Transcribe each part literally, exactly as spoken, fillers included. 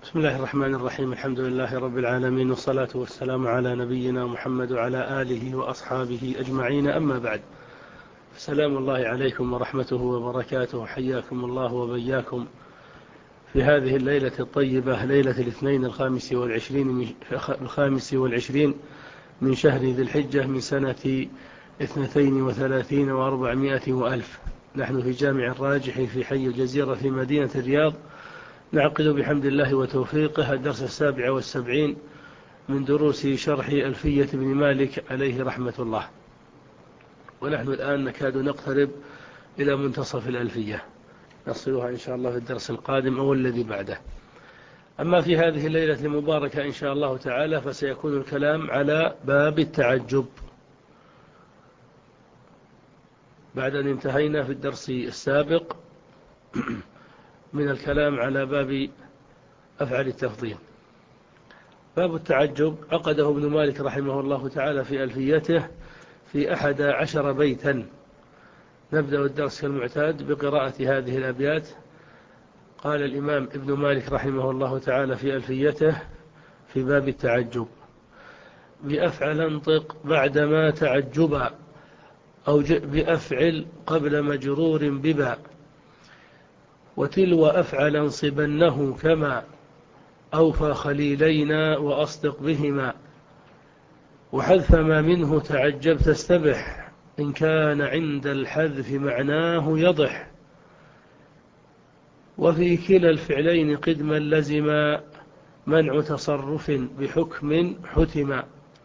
بسم الله الرحمن الرحيم. الحمد لله رب العالمين، والصلاة والسلام على نبينا محمد وعلى آله وأصحابه أجمعين، أما بعد. سلام الله عليكم ورحمته وبركاته. حياكم الله وبياكم في هذه الليلة الطيبة، ليلة الاثنين الخامس والعشرين من الخامس والعشرين من شهر ذي الحجة من سنة اثنتين وثلاثين وأربعمائة وألف. نحن في جامع الراجح في حي الجزيرة في مدينة الرياض، نعقد بحمد الله وتوفيقه الدرس السابع والسبعين من دروس شرح ألفية بن مالك عليه رحمة الله، ونحن الآن نكاد نقترب إلى منتصف الألفية، نصلها إن شاء الله في الدرس القادم أو الذي بعده. أما في هذه الليلة المباركة إن شاء الله تعالى فسيكون الكلام على باب التعجب، بعد أن انتهينا في الدرس السابق من الكلام على باب أفعال التفضيل. باب التعجب عقده ابن مالك رحمه الله تعالى في ألفيته في أحد عشر بيتا. نبدأ الدرس كالمعتاد بقراءة هذه الأبيات. قال الإمام ابن مالك رحمه الله تعالى في ألفيته في باب التعجب: بأفعل انطق بعدما تعجبا، أو بأفعل قبل مجرور ببا، وتلو أفعل انصبنه كما أوفى خليلينا وأصدق بهما، وحذف ما منه تعجبت استبح، إن كان عند الحذف معناه يضح، وفي كلا الفعلين قدما لزما، منع تصرف بحكم حتما،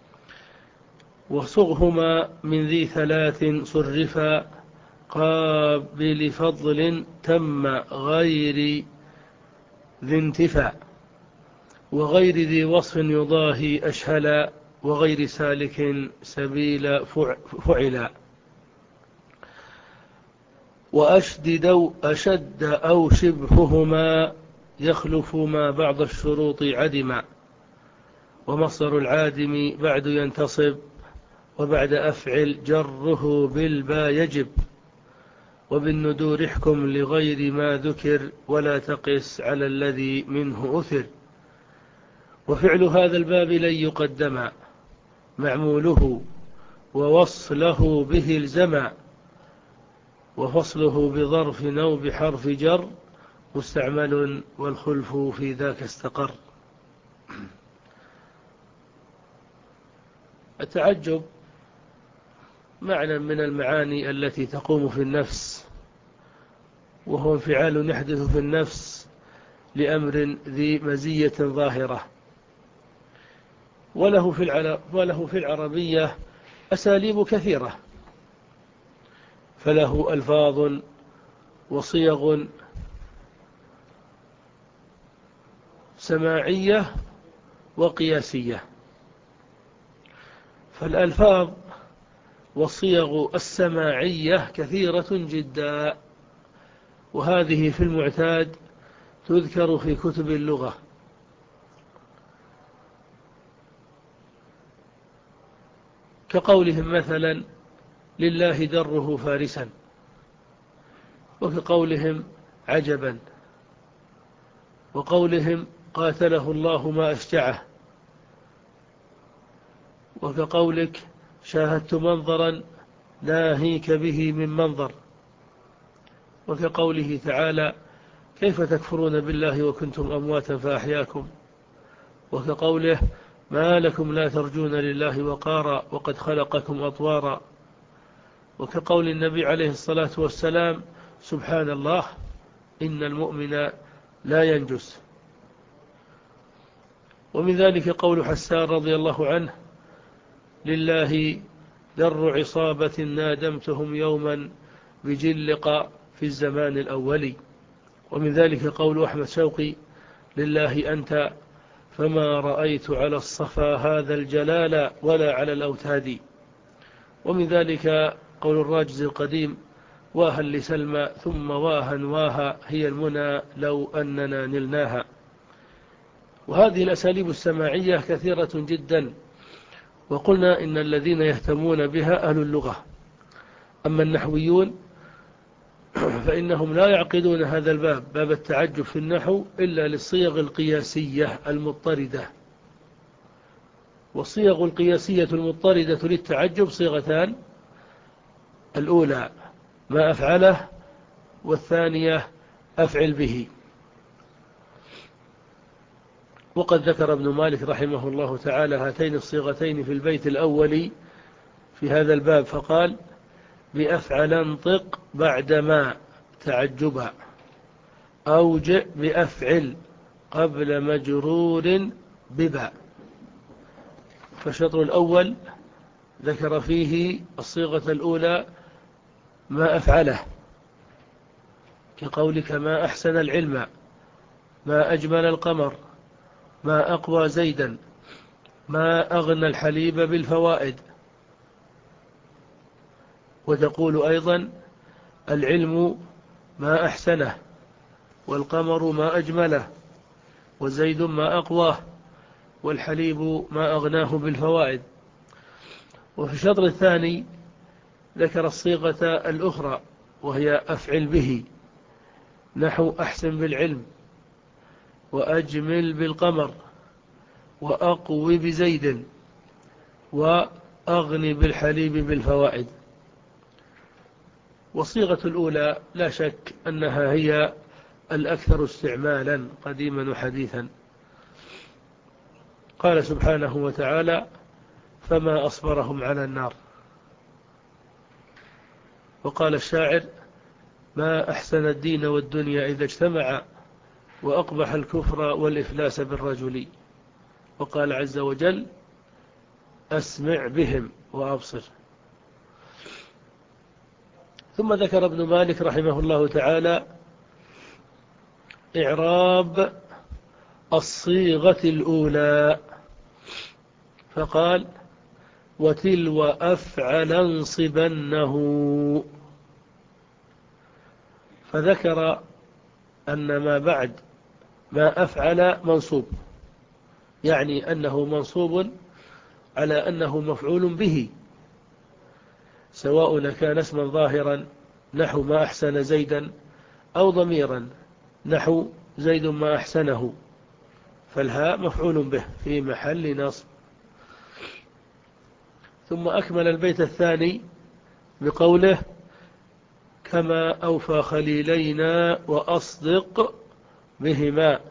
وصغهما من ذي ثلاث صرفا، قابل فضل تم غير ذي انتفاء، وغير ذي وصف يضاهي أشهلا، وغير سالك سبيل فعلا، وأشدد أو أشد أو شبههما، يخلف ما بعض الشروط عدما، ومصدر العادم بعد ينتصب، وبعد أفعل جره بالبا يجب، وبالندور احكم لغير ما ذكر، ولا تقس على الذي منه أثر، وفعل هذا الباب لن يقدم معموله، ووصله به الزما، وفصله بظرف أو بحرف جر مستعمل، والخلف في ذاك استقر. التعجب معنى من المعاني التي تقوم في النفس، وهو انفعال يحدث في النفس لأمر ذي مزية ظاهرة، وله في وله في العربية أساليب كثيرة، فله ألفاظ وصيغ سماعية وقياسية. فالألفاظ والصيغ السماعية كثيرة جدا، وهذه في المعتاد تذكر في كتب اللغة، كقولهم مثلا لله دره فارسا، وكقولهم عجبا، وقولهم قاتله الله ما أشجعه، وكقولك شاهدت منظرا ناهيك به من منظر، وكقوله تعالى كيف تكفرون بالله وكنتم أمواتا فأحياكم، وكقوله ما لكم لا ترجون لله وقارا وقد خلقكم أطوارا، وكقول النبي عليه الصلاة والسلام سبحان الله إن المؤمن لا ينجس. ومن ذلك قول حسان رضي الله عنه لله در عصابة نادمتهم يوما بجلق في الزمان الأولي. ومن ذلك قول أحمد شوقي لله أنت فما رأيت على الصفا هذا الجلال ولا على الأوتاد. ومن ذلك قول الراجز القديم واها لسلمى ثم واها واها هي المنى لو أننا نلناها. وهذه الأساليب السماعية كثيرة جدا، وقلنا إن الذين يهتمون بها أهل اللغة. أما النحويون فإنهم لا يعقدون هذا الباب باب التعجب في النحو إلا للصيغ القياسية المضطردة. والصيغ القياسية المضطردة للتعجب صيغتان: الأولى ما أفعله، والثانية أفعل به. وقد ذكر ابن مالك رحمه الله تعالى هاتين الصيغتين في البيت الأول في هذا الباب فقال: بأفعل انطق بعدما تعجبا، أوجئ بأفعل قبل مجرور ببا. فالشطر الأول ذكر فيه الصيغة الأولى ما أفعله، كقولك ما أحسن العلم، ما أجمل القمر، ما أقوى زيدا، ما أغنى الحليب بالفوائد. وتقول أيضا العلم ما أحسنه، والقمر ما أجمله، وزيد ما أقواه، والحليب ما أغناه بالفوائد. وفي الشطر الثاني ذكر الصيغة الأخرى وهي أفعل به، نحو أحسن بالعلم، وأجمل بالقمر، وأقوي بزيد، وأغني بالحليب بالفوائد. والصيغة الأولى لا شك أنها هي الأكثر استعمالا قديما وحديثا. قال سبحانه وتعالى: فما أصبرهم على النار. وقال الشاعر: ما أحسن الدين والدنيا إذا اجتمعا، وأقبح الكفر والإفلاس بالرجل. وقال عز وجل: أسمع بهم وأبصر. ثم ذكر ابن مالك رحمه الله تعالى إعراب الصيغة الأولى فقال: وتلو أفعل انصبنه. فذكر أن ما بعد ما أفعل منصوب، يعني أنه منصوب على أنه مفعول به، سواء كان اسما ظاهرا نحو ما أحسن زيدا، أو ضميرا نحو زيد ما أحسنه، فالهاء مفعول به في محل نصب. ثم أكمل البيت الثاني بقوله: كما أوفى خليلينا وأصدق بهما.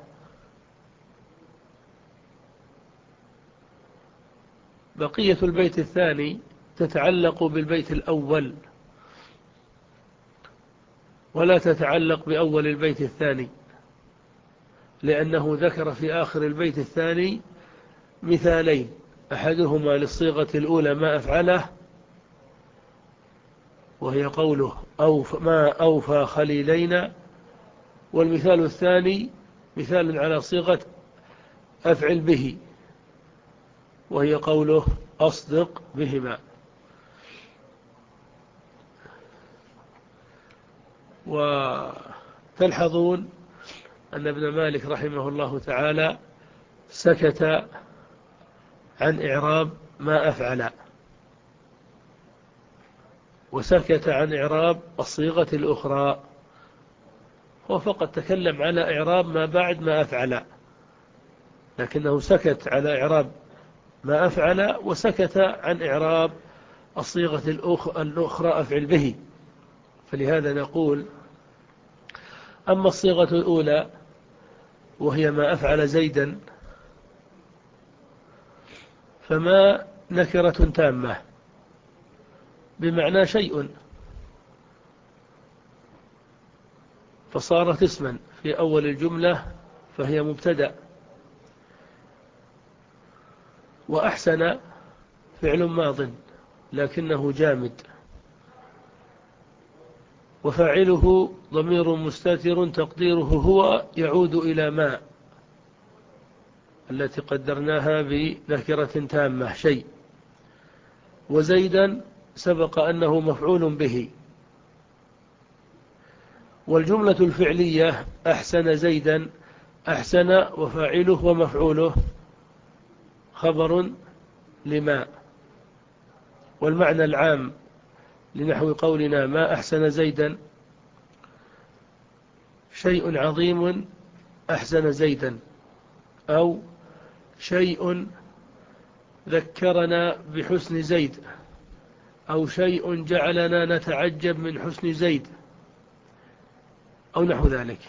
بقية البيت الثاني تتعلق بالبيت الأول ولا تتعلق بأول البيت الثاني، لأنه ذكر في آخر البيت الثاني مثالين: أحدهما للصيغة الأولى ما أفعله، وهي قوله أوف ما أوفى خليلينا، والمثال الثاني مثال على صيغة أفعل به، وهي قوله أصدق بهما. وتلحظون أن ابن مالك رحمه الله تعالى سكت عن إعراب ما أفعل، وسكت عن إعراب الصيغة الأخرى، هو فقط تكلم على إعراب ما بعد ما أفعل، لكنه سكت على إعراب ما أفعل وسكت عن إعراب الصيغة الأخرى أفعل به. فلهذا نقول: أما الصيغة الأولى وهي ما أفعل زيدا فما نكرة تامة بمعنى شيء، فصارت اسما في أول الجملة فهي مبتدأ. وأحسن فعل ماض لكنه جامد، وفاعله ضمير مستتر تقديره هو يعود إلى ما التي قدرناها بنكرة تامة شيء. وزيدا سبق أنه مفعول به. والجملة الفعلية أحسن زيدا، أحسن وفاعله ومفعوله خبر لما. والمعنى العام لنحو قولنا ما أحسن زيدا شيء عظيم أحزن زيدا، أو شيء ذكرنا بحسن زيد، أو شيء جعلنا نتعجب من حسن زيد، أو نحو ذلك.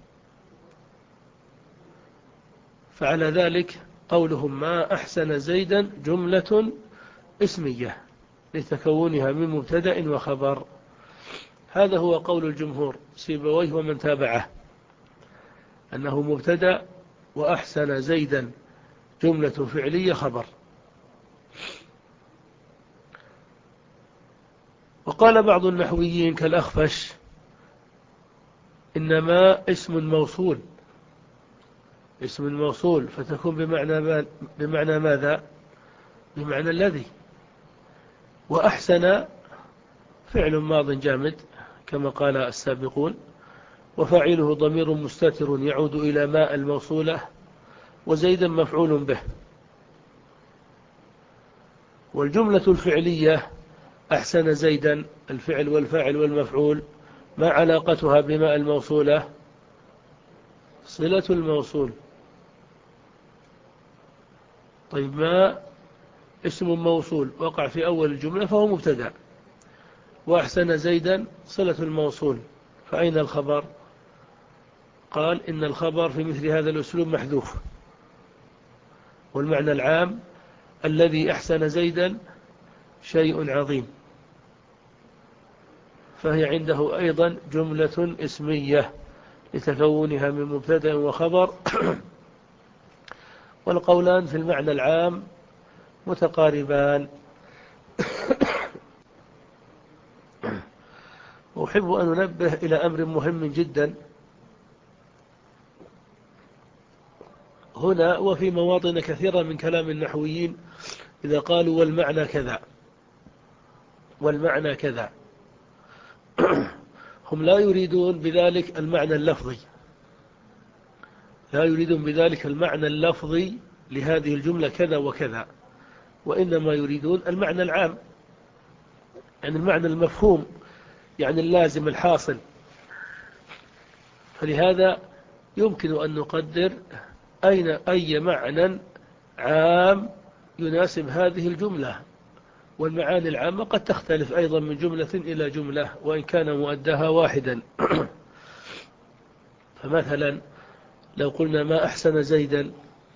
فعلى ذلك قولهم ما أحسن زيدا جملة اسمية لتكونها من مبتدأ وخبر. هذا هو قول الجمهور سيبويه ومن تابعه، أنه مبتدأ وأحسن زيدا جملة فعلية خبر. وقال بعض النحويين كالأخفش إنما اسم موصول، اسم موصول فتكون بمعنى, بمعنى ماذا؟ بمعنى الذي. وأحسن فعل ماض جامد كما قال السابقون، وفاعله ضمير مستتر يعود إلى ماء الموصولة، وزيدا مفعول به. والجملة الفعلية أحسن زيدا الفعل والفاعل والمفعول ما علاقتها بماء الموصولة؟ صلة الموصول. طيب ما اسم موصول وقع في أول الجملة فهو مبتدأ، وأحسن زيدا صلة الموصول، فأين الخبر؟ قال إن الخبر في مثل هذا الأسلوب محذوف، والمعنى العام الذي أحسن زيدا شيء عظيم، فهي عنده أيضا جملة اسمية لتكونها من مبتدأ وخبر. والقولان في المعنى العام متقاربان. أحب أن أنبه إلى أمر مهم جدا هنا وفي مواطن كثيرة من كلام النحويين إذا قالوا والمعنى كذا والمعنى كذا هم لا يريدون بذلك المعنى اللفظي، لا يريدون بذلك المعنى اللفظي لهذه الجملة كذا وكذا، وإنما يريدون المعنى العام، يعني المعنى المفهوم، يعني اللازم الحاصل. فلهذا يمكن أن نقدر أين أي معنى عام يناسب هذه الجملة. والمعاني العامة قد تختلف أيضا من جملة إلى جملة وإن كان مؤداها واحدا. فمثلا لو قلنا ما أحسن زيدا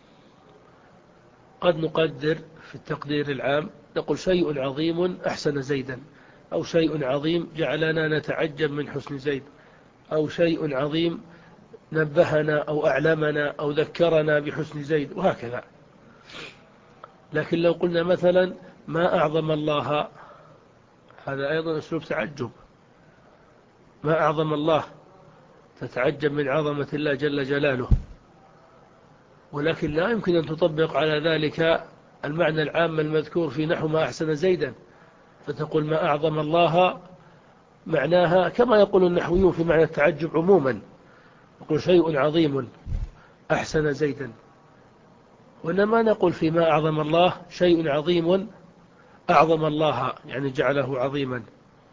قد نقدر في التقدير العام نقول شيء عظيم أحسن زيدا، أو شيء عظيم جعلنا نتعجب من حسن زيد، أو شيء عظيم نبهنا أو أعلمنا أو ذكرنا بحسن زيد، وهكذا. لكن لو قلنا مثلا ما أعظم الله، هذا أيضا أسلوب تعجب، ما أعظم الله تتعجب من عظمة الله جل جلاله، ولكن لا يمكن أن تطبق على ذلك المعنى العام المذكور في نحو ما أحسن زيدا، فتقول ما أعظم الله معناها كما يقول النحويون في معنى التعجب عموما، يقول شيء عظيم أحسن زيدا، وإنما نقول فيما أعظم الله شيء عظيم أعظم الله، يعني جعله عظيما.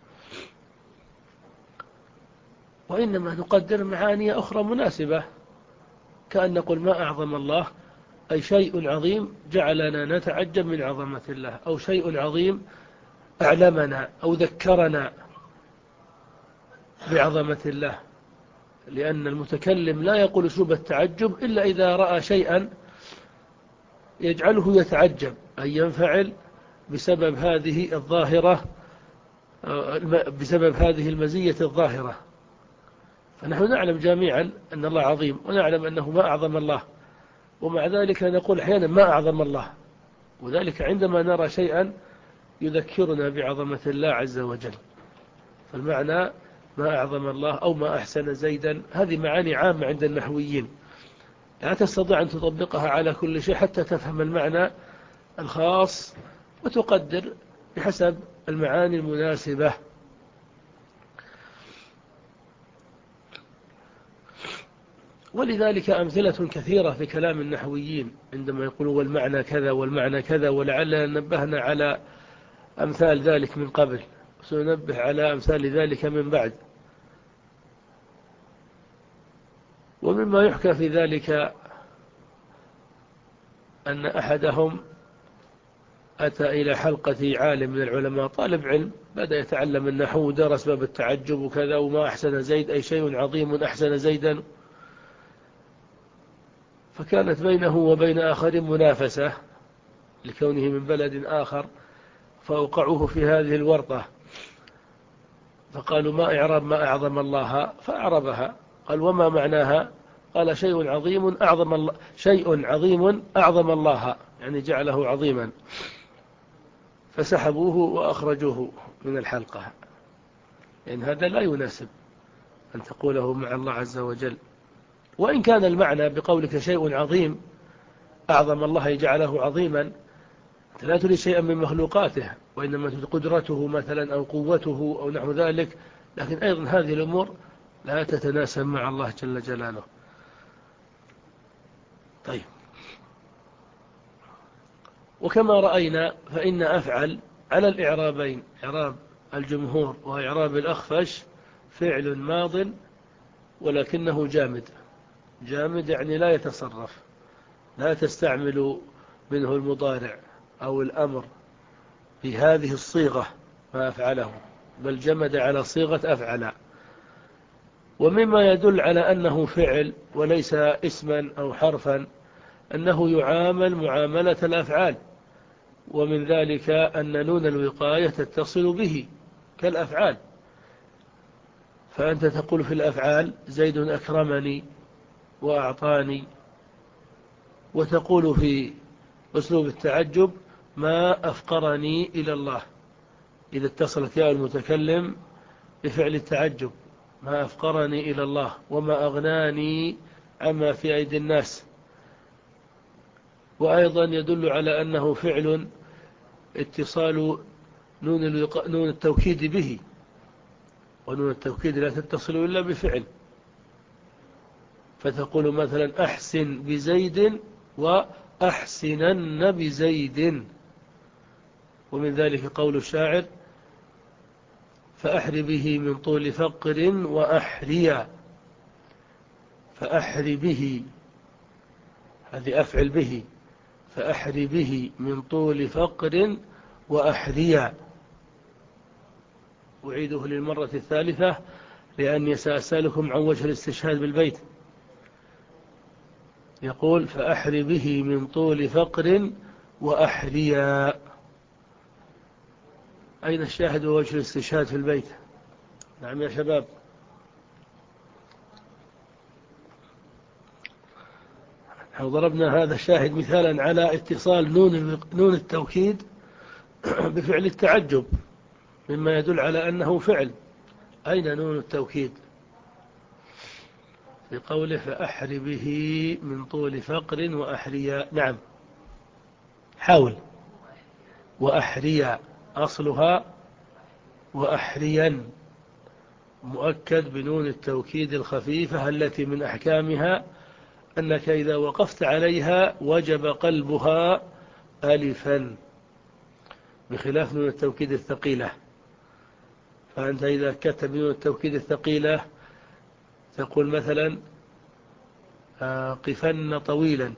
وإنما نقدر معاني أخرى مناسبة، كأن نقول ما أعظم الله أي شيء عظيم جعلنا نتعجب من عظمة الله، أو شيء عظيم أعلمنا أو ذكرنا بعظمة الله، لأن المتكلم لا يقول أسلوب التعجب إلا إذا رأى شيئا يجعله يتعجب أي ينفعل بسبب هذه الظاهرة، بسبب هذه المزية الظاهرة. فنحن نعلم جميعا أن الله عظيم، ونعلم أنه ما أعظم الله، ومع ذلك نقول أحيانا ما أعظم الله، وذلك عندما نرى شيئا يذكرنا بعظمة الله عز وجل. فالمعنى ما أعظم الله أو ما أحسن زيدا، هذه معاني عامة عند النحويين، لا تستطيع أن تطبقها على كل شيء حتى تفهم المعنى الخاص وتقدر بحسب المعاني المناسبة. ولذلك أمثلة كثيرة في كلام النحويين عندما يقولوا والمعنى كذا والمعنى كذا، ولعلنا نبهنا على أمثال ذلك من قبل، سننبه على أمثال ذلك من بعد. ومما يحكى في ذلك أن أحدهم أتى إلى حلقة عالم من العلماء، طالب علم، بدأ يتعلم النحو ودرس باب التعجب وكذا، وما أحسن زيد أي شيء عظيم أحسن زيدا. فكانت بينه وبين آخر منافسة لكونه من بلد آخر، فأوقعوه في هذه الورطة، فقالوا ما إعراب ما أعظم الله، فأعربها. قال وما معناها؟ قال شيء عظيم أعظم الله، شيء عظيم أعظم الله، يعني جعله عظيما. فسحبوه وأخرجوه من الحلقة، لأن يعني هذا لا يناسب أن تقوله مع الله عز وجل. وإن كان المعنى بقولك شيء عظيم أعظم الله جعله عظيما، لا تريد شيئا من مخلوقاته، وإنما تريد قدرته مثلا أو قوته أو نحو ذلك، لكن أيضا هذه الأمور لا تتناسب مع الله جل جلاله. طيب، وكما رأينا فإن أفعل على الإعرابين، إعراب الجمهور وإعراب الأخفش، فعل ماض ولكنه جامد. جامد يعني لا يتصرف، لا تستعمل منه المضارع أو الأمر في هذه الصيغة ما أفعله، بل جمد على صيغة أفعل. ومما يدل على أنه فعل وليس اسما أو حرفا أنه يعامل معاملة الأفعال، ومن ذلك أن نون الوقاية تتصل به كالأفعال. فأنت تقول في الأفعال زيد أكرمني وأعطاني، وتقول في أسلوب التعجب ما أفقرني إلى الله، إذا اتصلت ياء المتكلم بفعل التعجب، ما أفقرني إلى الله، وما أغناني عما في أيدي الناس. وأيضا يدل على أنه فعل اتصال نون, الوق... نون التوكيد به، ونون التوكيد لا تتصل إلا بفعل. فتقول مثلا أحسن بزيد وأحسنن بزيد. ومن ذلك قول الشاعر فأحر به من طول فقر وأحريا، فأحر به، هذه أفعل به، فأحر به من طول فقر وأحريا. أعيده للمرة الثالثة لأني سأسألكم عن وجه الاستشهاد بالبيت. يقول فأحر به من طول فقر وأحريا. أين الشاهد ووجه الاستشهاد في البيت؟ نعم يا شباب. ضربنا هذا الشاهد مثالا على اتصال نون نون التوكيد بفعل التعجب، مما يدل على أنه فعل. أين نون التوكيد؟ في قوله فأحر به من طول فقر وأحريا. نعم، حاول. وأحريا أصلها وأحريا، مؤكد بنون التوكيد الخفيفة التي من أحكامها أنك إذا وقفت عليها وجب قلبها ألفا، بخلاف نون التوكيد الثقيلة. فأنت إذا كتب نون التوكيد الثقيلة تقول مثلا قفن طويلا،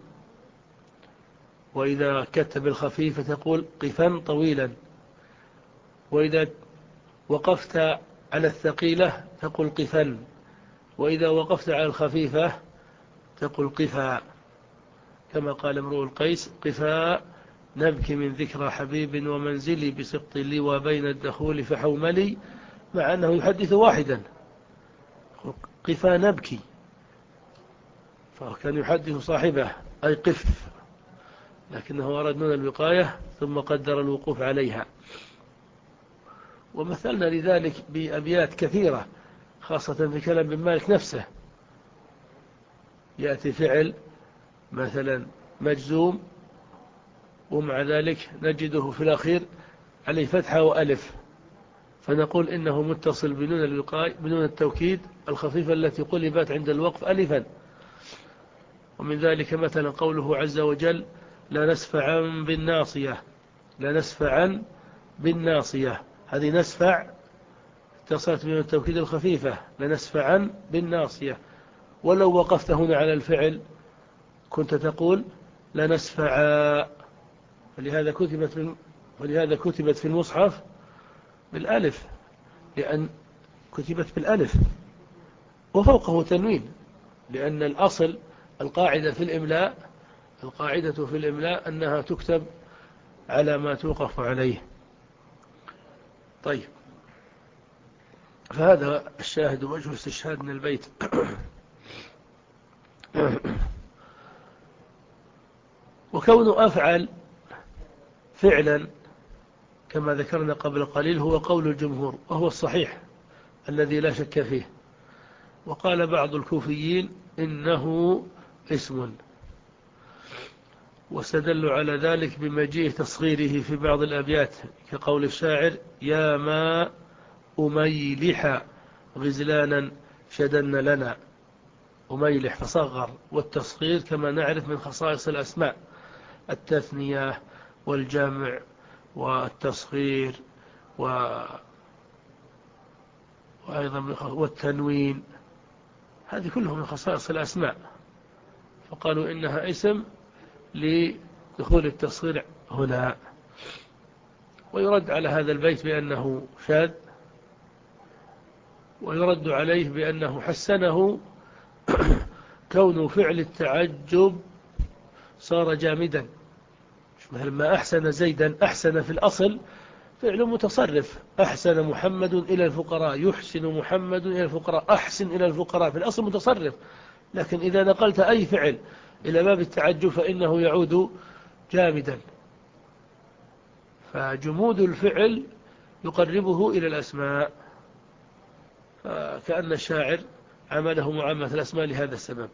وإذا كتب الخفيفة تقول قفن طويلا، وإذا وقفت على الثقيلة تقول قفن، وإذا وقفت على الخفيفة تقول قفا، كما قال امرؤ القيس قفا نبكي من ذكرى حبيب ومنزلي بسقط لي وبين الدخول فحوملي، مع أنه يحدث واحدا، قفا نبكي، فكان يحدث صاحبه أي قف، لكنه أراد نون الوقاية ثم قدر الوقوف عليها. ومثلنا لذلك بأبيات كثيرة، خاصة في كلام ابن مالك نفسه، يأتي فعل مثلا مجزوم ومع ذلك نجده في الأخير عليه فتحة وألف، فنقول إنه متصل بنون الوقاية بنون التوكيد الخفيفة التي قلبت عند الوقف ألفا. ومن ذلك مثلا قوله عز وجل لا نسفعا بالناصية، لا نسفعا بالناصية، هذه نسفع اتصلت بنون التوكيد الخفيفة، لا نسفعا بالناصية. ولو وقفت هنا على الفعل كنت تقول لنسفعا، فلهذا كتبت في ولهذا كتبت في المصحف بالألف، لأن كتبت بالألف وفوقه تنوين، لأن الأصل القاعدة في الإملاء القاعدة في الإملاء أنها تكتب على ما توقف عليه. طيب، فهذا الشاهد وجه استشهاد من البيت. وكون أفعل فعلا كما ذكرنا قبل قليل هو قول الجمهور، وهو الصحيح الذي لا شك فيه. وقال بعض الكوفيين إنه اسم، واستدلوا على ذلك بمجيء تصغيره في بعض الأبيات كقول الشاعر يا ما أميلح غزلانا شدن لنا، أميلح فصغر، والتصغير كما نعرف من خصائص الأسماء التثنية والجمع والتصغير و... وأيضا والتنوين، هذه كلهم من خصائص الأسماء، فقالوا إنها اسم لدخول التصغير هنا. ويرد على هذا البيت بأنه شاذ، ويرد عليه بأنه حسنه كون فعل التعجب صار جامدا، مثل ما أحسن زيدا، أحسن في الأصل فعل متصرف، أحسن محمد إلى الفقراء، يحسن محمد إلى الفقراء، أحسن إلى الفقراء، في الأصل متصرف، لكن إذا نقلت أي فعل إلى باب التعجب فإنه يعود جامدا، فجمود الفعل يقربه إلى الأسماء، كأن الشاعر عمله معاملة الأسماء لهذا السبب.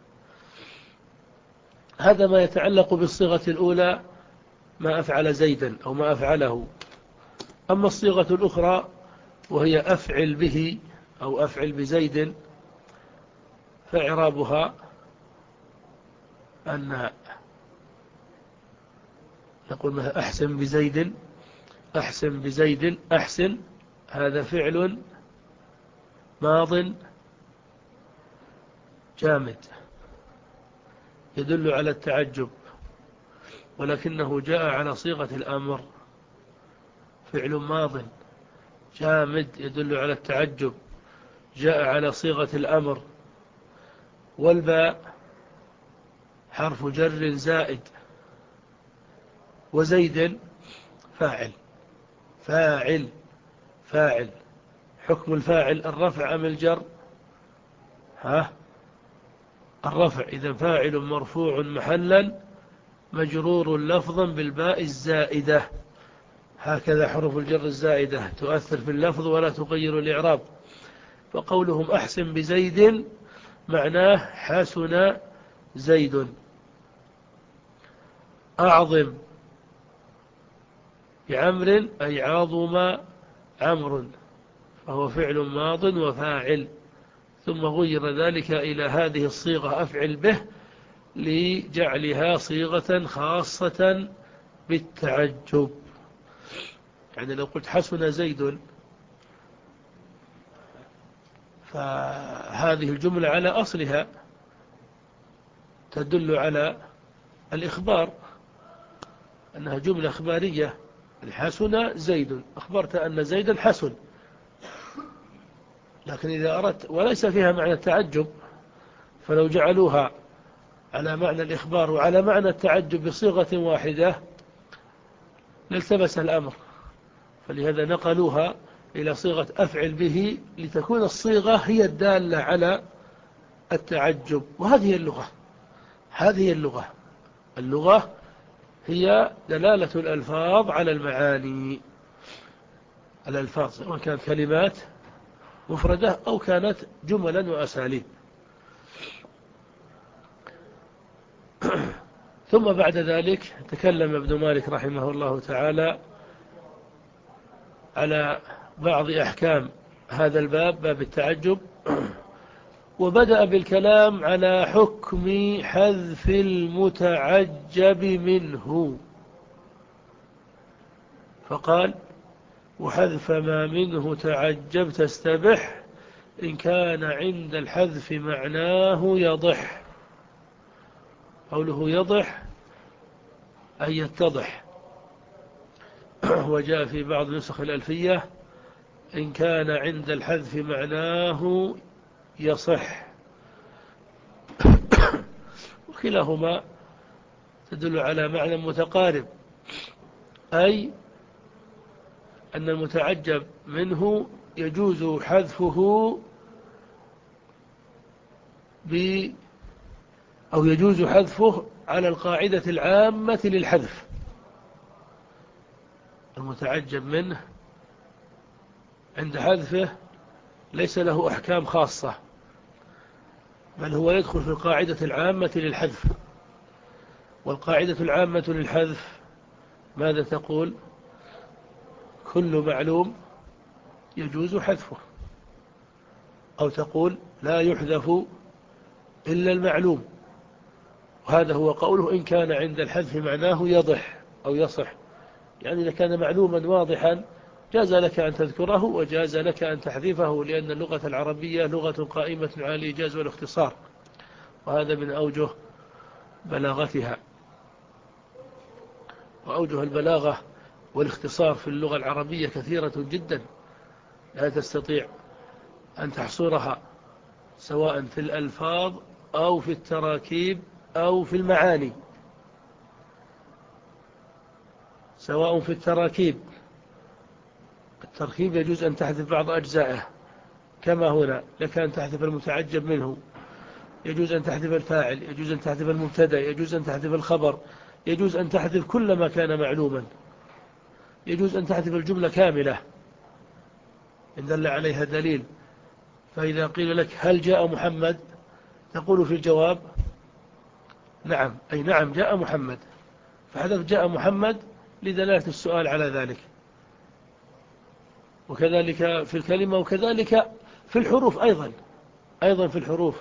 هذا ما يتعلق بالصيغة الأولى، ما أفعل زيدا أو ما أفعله. أما الصيغة الأخرى وهي أفعل به أو أفعل بزيد، فإعرابها أن نقول مثلا أحسن بزيد، أحسن بزيد، أحسن هذا فعل ماض جامد يدل على التعجب، ولكنه جاء على صيغة الأمر، فعل ماض جامد يدل على التعجب جاء على صيغة الأمر، والباء حرف جر زائد، وزيد فاعل فاعل فاعل حكم الفاعل الرفع أم الجر؟ ها الرفع، إذا فاعل مرفوع محلا مجرور لفظا بالباء الزائدة، هكذا حروف الجر الزائدة تؤثر في اللفظ ولا تغير الإعراب. فقولهم أحسن بزيد معناه حسن زيد. أعظم بعمر أي عظم عمرو، فهو فعل ماض وفاعل، ثم غير ذلك إلى هذه الصيغة أفعل به لجعلها صيغة خاصة بالتعجب. يعني لو قلت حسن زيد فهذه الجملة على أصلها تدل على الإخبار، أنها جملة إخبارية، حسن زيد، أخبرت أن زيدا حسن، لكن إذا أردت وليس فيها معنى التعجب، فلو جعلوها على معنى الإخبار وعلى معنى التعجب بصيغة واحدة لالتبس الأمر، فلهذا نقلوها إلى صيغة أفعل به لتكون الصيغة هي الدالة على التعجب. وهذه اللغة هذه اللغة اللغة هي دلالة الألفاظ على المعاني، الألفاظ سواء كانت كلمات مفردة أو كانت جملا وأساليب. ثم بعد ذلك تكلم ابن مالك رحمه الله تعالى على بعض أحكام هذا الباب، باب التعجب، وبدأ بالكلام على حكم حذف المتعجب منه، فقال وحذف ما منه تعجب تستبح إن كان عند الحذف معناه يضح. قوله يضح أي يتضح. وجاء في بعض نسخ الألفية إن كان عند الحذف معناه يصح. وكلاهما تدل على معنى متقارب، أي أن المتعجب منه يجوز حذفه ب أو يجوز حذفه على القاعدة العامة للحذف. المتعجب منه عند حذفه ليس له أحكام خاصة، بل هو يدخل في القاعدة العامة للحذف. والقاعدة العامة للحذف ماذا تقول؟ كل معلوم يجوز حذفه، أو تقول لا يحذف إلا المعلوم. وهذا هو قوله إن كان عند الحذف معناه يضح أو يصح، يعني إذا كان معلوما واضحا جاز لك أن تذكره وجاز لك أن تحذفه، لأن اللغة العربية لغة قائمة على الإيجاز والاختصار، وهذا من أوجه بلاغتها. وأوجه البلاغة والاختصار في اللغة العربية كثيرة جدا، لا تستطيع أن تحصرها سواء في الألفاظ أو في التراكيب أو في المعاني. سواء في التراكيب، التركيب يجوز أن تحذف بعض أجزائه، كما هنا لك أن تحذف المتعجب منه، يجوز أن تحذف الفاعل، يجوز أن تحذف المبتدا، يجوز أن تحذف الخبر، يجوز أن تحذف كل ما كان معلوما، يجوز أن تحذف الجملة كاملة إن دل عليها دليل. فإذا قيل لك هل جاء محمد، تقول في الجواب نعم، أي نعم جاء محمد، فحذف جاء محمد لدلالة السؤال على ذلك. وكذلك في الكلمة، وكذلك في الحروف أيضا أيضا في الحروف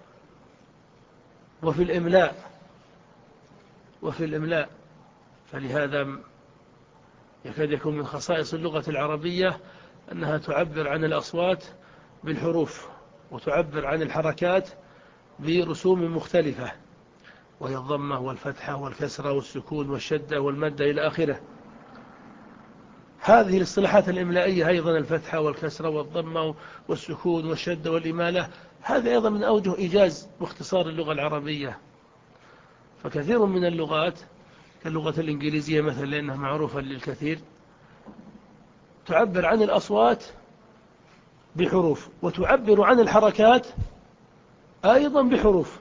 وفي الإملاء وفي الإملاء فلهذا يكاد يكون من خصائص اللغة العربية أنها تعبر عن الأصوات بالحروف، وتعبر عن الحركات برسوم مختلفة، وهي الضمة والفتحة والكسرة والسكون والشدة والمدة إلى آخره. هذه الاصطلاحات الإملائية أيضا، الفتحة والكسرة والضمة والسكون والشدة والإمالة، هذا أيضا من أوجه إيجاز واختصار اللغة العربية. فكثير من اللغات كاللغة الإنجليزية مثلا، لأنها معروفة للكثير، تعبر عن الأصوات بحروف، وتعبر عن الحركات أيضا بحروف.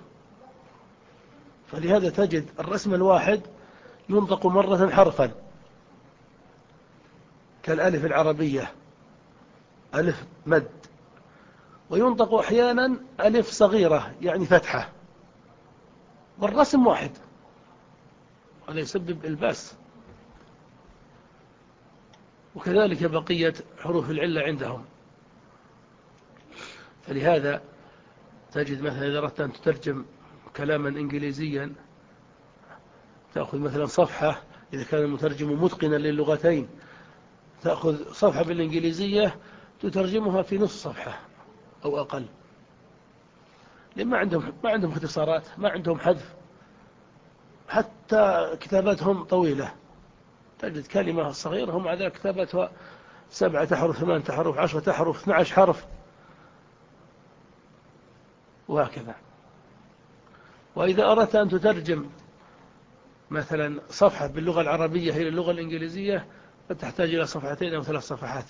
فلهذا تجد الرسم الواحد ينطق مرة حرفا، كالألف العربية ألف مد، وينطق أحيانا ألف صغيرة يعني فتحة، والرسم واحد، هذا يسبب الباس. وكذلك بقية حروف العلة عندهم. فلهذا تجد مثلا إذا أردت أن تترجم كلاما إنجليزيا، تأخذ مثلا صفحة، إذا كان المترجم متقنا للغتين تأخذ صفحة بالإنجليزية تترجمها في نصف صفحة أو أقل، لأن ما عندهم ما عندهم اختصارات، ما عندهم حذف، حتى كتاباتهم طويلة. تجد كلمة صغيرة هم على كتابتها سبعة حروف، ثمانية حروف، عشرة حروف، اثنى عشر حرف، وهكذا. وإذا أردت أن تترجم مثلا صفحة باللغة العربية إلى اللغة الإنجليزية فتحتاج إلى صفحتين أو ثلاث صفحات،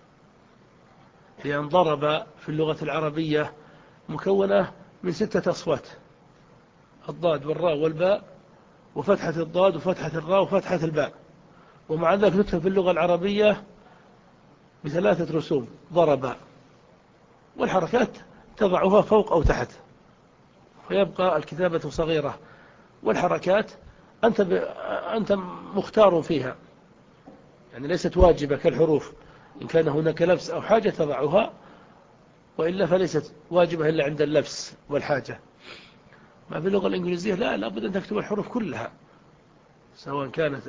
لأن ضرب في اللغة العربية مكونة من ستة أصوات: الضاد والراء والباء، وفتحة الضاد وفتحة الراء وفتحة الباء، ومع ذلك تكتب في اللغة العربية بثلاثة رسوم: ضرب، والحركات تضعها فوق أو تحت، فيبقى الكتابة صغيرة، والحركات أنت, ب... أنت مختار فيها، يعني ليست واجبة كالحروف، إن كان هناك لبس أو حاجة تضعها، وإلا فليست واجبة إلا عند اللبس والحاجة. ما في اللغة الإنجليزية لا لابد أن تكتب الحروف كلها، سواء كانت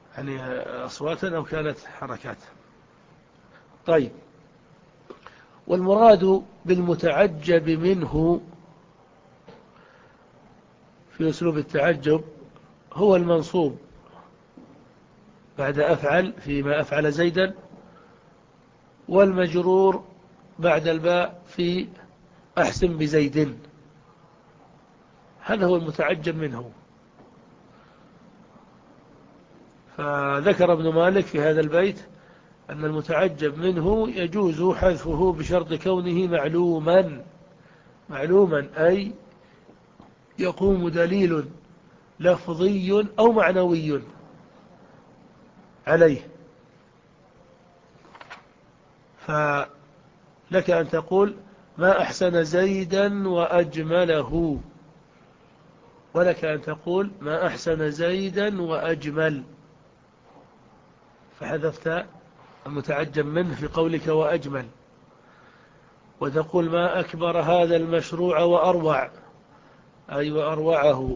يعني أصواتا أو كانت حركات. طيب، والمراد بالمتعجب منه في أسلوب التعجب هو المنصوب بعد أفعل فيما أفعل زيدا، والمجرور بعد الباء في أحسن بزيد. هذا هو المتعجب منه. فذكر ابن مالك في هذا البيت أن المتعجب منه يجوز حذفه بشرط كونه معلوما معلوما أي يقوم دليل لفظي أو معنوي عليه. فلك أن تقول ما أحسن زيدا وأجمله، ولك أن تقول ما أحسن زيدا وأجمل، فحذفت المتعجب منه في قولك وأجمل. وتقول ما أكبر هذا المشروع وأروع أي وأروعه.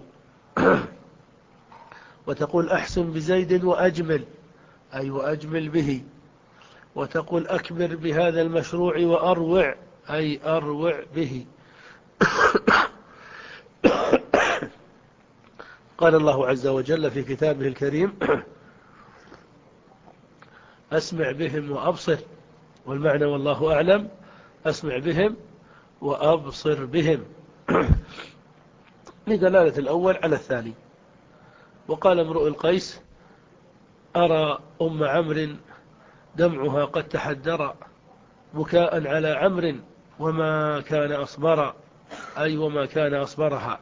وتقول أحسن بزيد وأجمل أي وأجمل به. وتقول أكبر بهذا المشروع وأروع أي أروع به. قال الله عز وجل في كتابه الكريم أسمع بهم وأبصر، والمعنى والله أعلم أسمع بهم وأبصر بهم لدلالة الأول على الثاني. وقال امرؤ القيس أرى أم عمرو دمعها قد تحدر بكاء على عمرو وما كان أصبر أي وما كان أصبرها.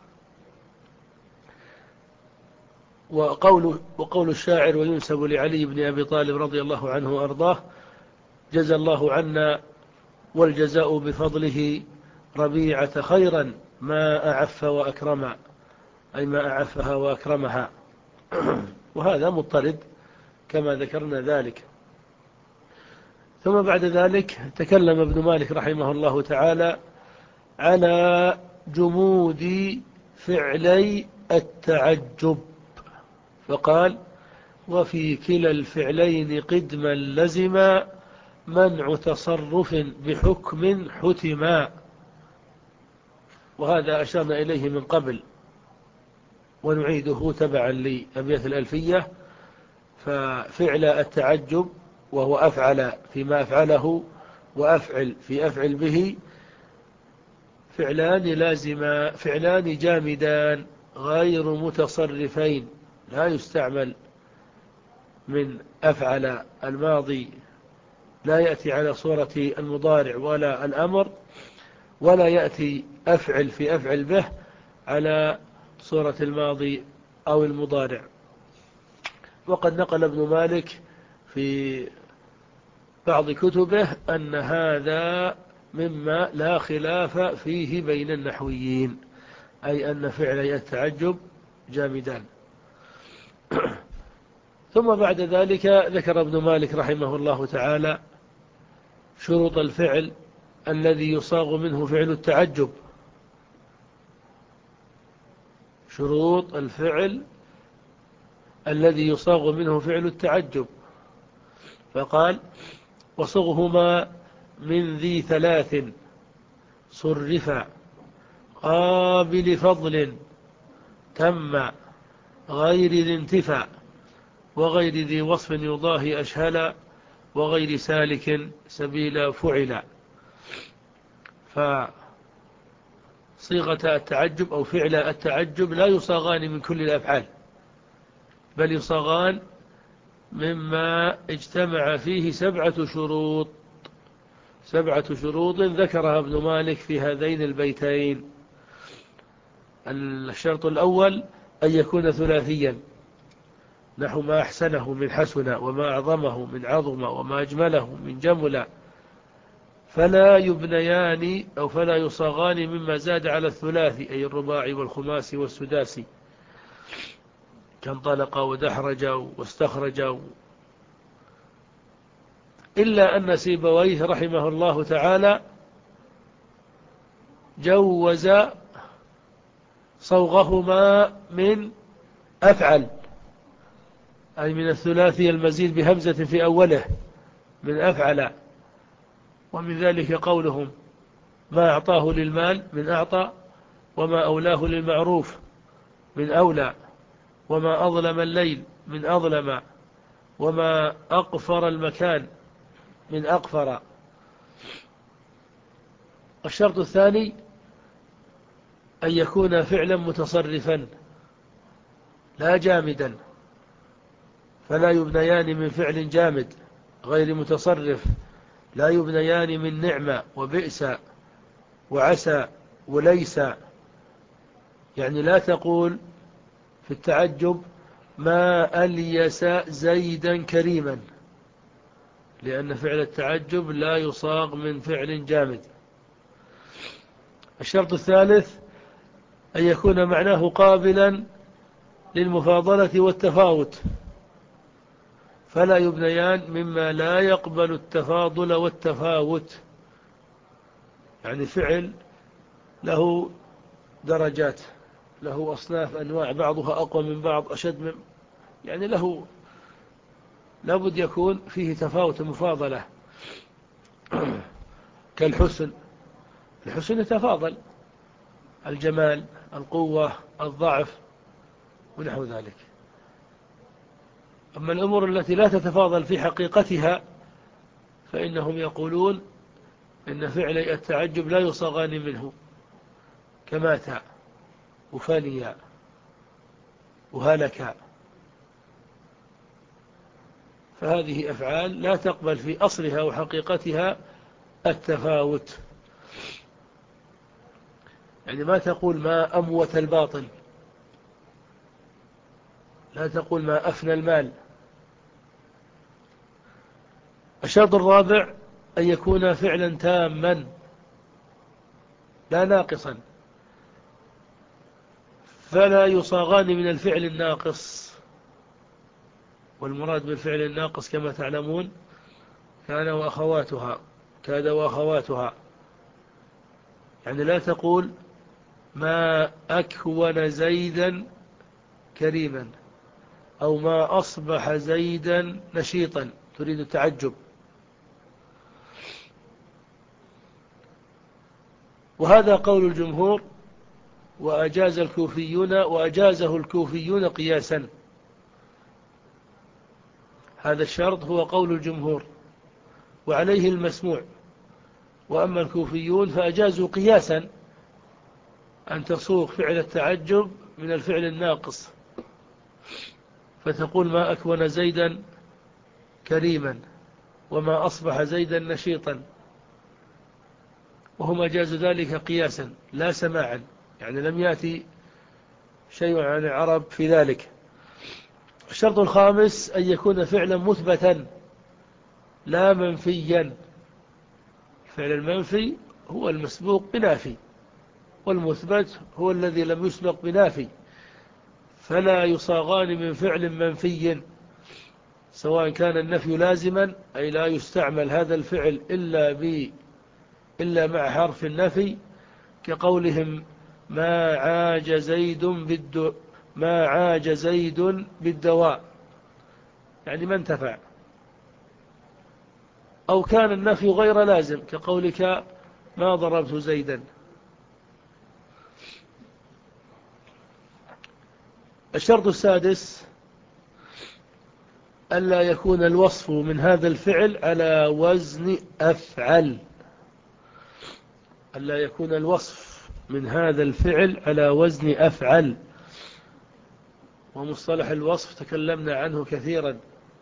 وقول, وقول الشاعر وينسب لعلي بن أبي طالب رضي الله عنه وأرضاه جزى الله عنا والجزاء بفضله ربيعة خيرا ما أعف وأكرم أي ما أعفها وأكرمها. وهذا مضطرد كما ذكرنا ذلك. ثم بعد ذلك تكلم ابن مالك رحمه الله تعالى على جمود فعلي التعجب، فقال وفي كلا الفعلين قدما لزم منع تصرف بحكم حتما. وهذا أشرنا إليه من قبل ونعيده تبعا لأبيات الألفية. ففعل التعجب وهو أفعل فيما أفعله وأفعل في أفعل به فعلان لازما فعلان جامدان غير متصرفين، لا يستعمل من أفعل الماضي، لا يأتي على صورة المضارع ولا الأمر، ولا يأتي أفعل في أفعل به على صورة الماضي أو المضارع. وقد نقل ابن مالك في بعض كتبه أن هذا مما لا خلاف فيه بين النحويين، أي أن فعلي التعجب جامدان. ثم بعد ذلك ذكر ابن مالك رحمه الله تعالى شروط الفعل الذي يصاغ منه فعل التعجب. شروط الفعل الذي يصاغ منه فعل التعجب، فقال وصغهما من ذي ثلاث صرفا قابل فضل تم غير ذي انتفاء وغير ذي وصف يضاهي أشهلا وغير سالك سبيل فعلا. فصيغة التعجب أو فعل التعجب لا يصاغان من كل الأفعال، بل يصاغان مما اجتمع فيه سبعة شروط سبعة شروط ذكرها ابن مالك في هذين البيتين. الشرط الأول أن يكون ثلاثيا نحو ما أحسنه من حسن وما أعظمه من عظم وما أجمله من جمل، فلا يبنيان أو فلا يصاغان مما زاد على الثلاثي أي الرباعي والخماسي والسداسي كانطلق ودحرج واستخرج. إلا أن سيبويه رحمه الله تعالى جوز صوغهما من أفعل أي من الثلاثي المزيد بهمزة في أوله من أفعل، ومن ذلك قولهم ما أعطاه للمال من أعطى، وما أولاه للمعروف من أولى، وما أظلم الليل من أظلم، وما أقفر المكان من أقفر. الشرط الثاني أن يكون فعلا متصرفا لا جامدا، فلا يبنيان من فعل جامد غير متصرف، لا يبنيان من نعمة وبئس وعسى وليس. يعني لا تقول في التعجب ما أليس زيدا كريما، لأن فعل التعجب لا يصاغ من فعل جامد. الشرط الثالث أن يكون معناه قابلا للمفاضلة والتفاوت، فلا يبنيان مما لا يقبل التفاضل والتفاوت. يعني فعل له درجات، له أصناف أنواع، بعضها أقوى من بعض، أشد من، يعني له لابد يكون فيه تفاوت مفاضلة. كالحسن، الحسن يتفاضل، الجمال، القوة، الضعف ونحو ذلك. أما الأمور التي لا تتفاضل في حقيقتها فإنهم يقولون إن فعل التعجب لا يصاغان منه، كمات وفانيا وهلك. فهذه أفعال لا تقبل في أصلها وحقيقتها التفاوت. يعني ما تقول ما أموت الباطل، لا تقول ما أفنى المال. الشرط الرابع أن يكون فعلا تاما لا ناقصا، فلا يصاغان من الفعل الناقص. والمراد بالفعل الناقص كما تعلمون كان وأخواتها، كاد وأخواتها. يعني لا تقول ما أكون زيدا كريما، أو ما أصبح زيدا نشيطا، تريد التعجب. وهذا قول الجمهور، وأجاز الكوفيون وأجازه الكوفيون قياسا. هذا الشرط هو قول الجمهور وعليه المسموع. وأما الكوفيون فأجازوا قياسا أن تصوغ فعل التعجب من الفعل الناقص، فتقول ما أكون زيدا كريما، وما أصبح زيدا نشيطا. وهم أجازوا ذلك قياسا لا سماعا، يعني لم يأتي شيء عن العرب في ذلك. الشرط الخامس أن يكون فعلا مثبتا لا منفيا. الفعل المنفي هو المسبوق بنافي، والمثبت هو الذي لم يسبق بنافي، فلا يصاغان من فعل منفي، سواء كان النفي لازما أي لا يستعمل هذا الفعل إلا, ب... إلا مع حرف النفي، كقولهم ما عاج زيد بالد... ما عاج زيد بالدواء، يعني ما انتفع. أو كان النفي غير لازم، كقولك ما ضربت زيدا. الشرط السادس ألا يكون الوصف من هذا الفعل على وزن أفعل. ألا يكون الوصف من هذا الفعل على وزن أفعل. ومصطلح الوصف تكلمنا عنه كثيرا،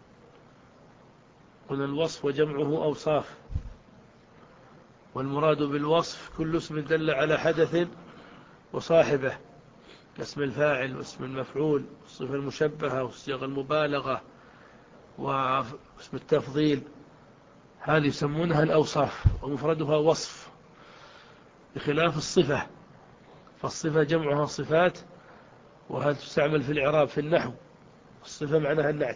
قلنا الوصف وجمعه أوصاف، والمراد بالوصف كل اسم دل على حدث وصاحبه، كاسم الفاعل واسم المفعول والصفة المشبهة والصيغة المبالغة واسم التفضيل. هذه يسمونها الأوصاف ومفردها وصف، بخلاف الصفة، فالصفة جمعها صفات، وهذا تستعمل في الإعراب في النحو. الصفة معناها النعت.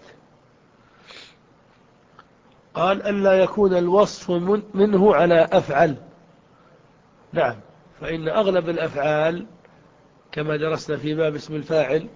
قال ألا يكون الوصف من منه على أفعل. نعم، فإن أغلب الأفعال كما درسنا في باب اسم الفاعل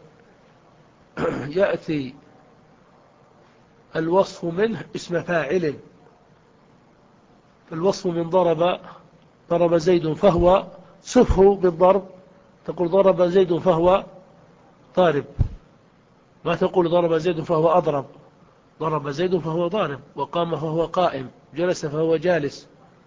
يأتي الوصف منه اسم فاعل، الوصف من ضرب، ضرب زيد فهو، صفه بالضرب، تقول ضرب زيد فهو ضارب، ما تقول ضرب زيد فهو أضرب. ضرب زيد فهو ضارب، وقام فهو قائم، جلس فهو جالس.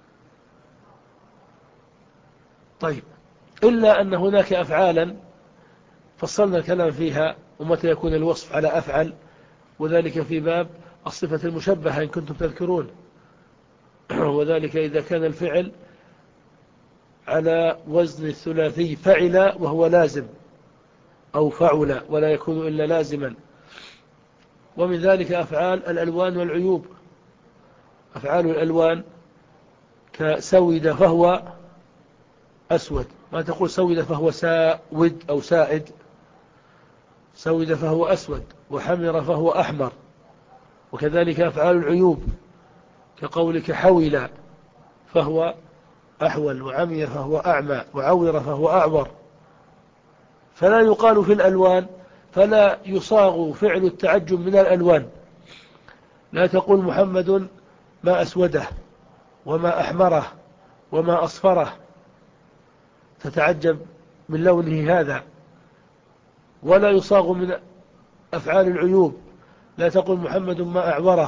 طيب، إلا أن هناك أفعالا فصلنا الكلام فيها ومتى يكون الوصف على أفعل، وذلك في باب الصفة المشبهة إن كنتم تذكرون. وذلك إذا كان الفعل على وزن الثلاثي فعل وهو لازم، أو فعل ولا يكون إلا لازما. ومن ذلك أفعال الألوان والعيوب. أفعال الألوان كسود فهو أسود، ما تقول سود فهو ساود أو سائد. سود فهو أسود، وحمر فهو أحمر. وكذلك أفعال العيوب كقولك حول فهو أحول، وعمي فهو أعمى، وعور فهو أعور. فلا يقال في الألوان، فلا يصاغ فعل التعجب من الألوان. لا تقول محمد ما أسوده وما أحمره وما أصفره، تتعجب من لونه هذا. ولا يصاغ من أفعال العيوب، لا تقول محمد ما أعوره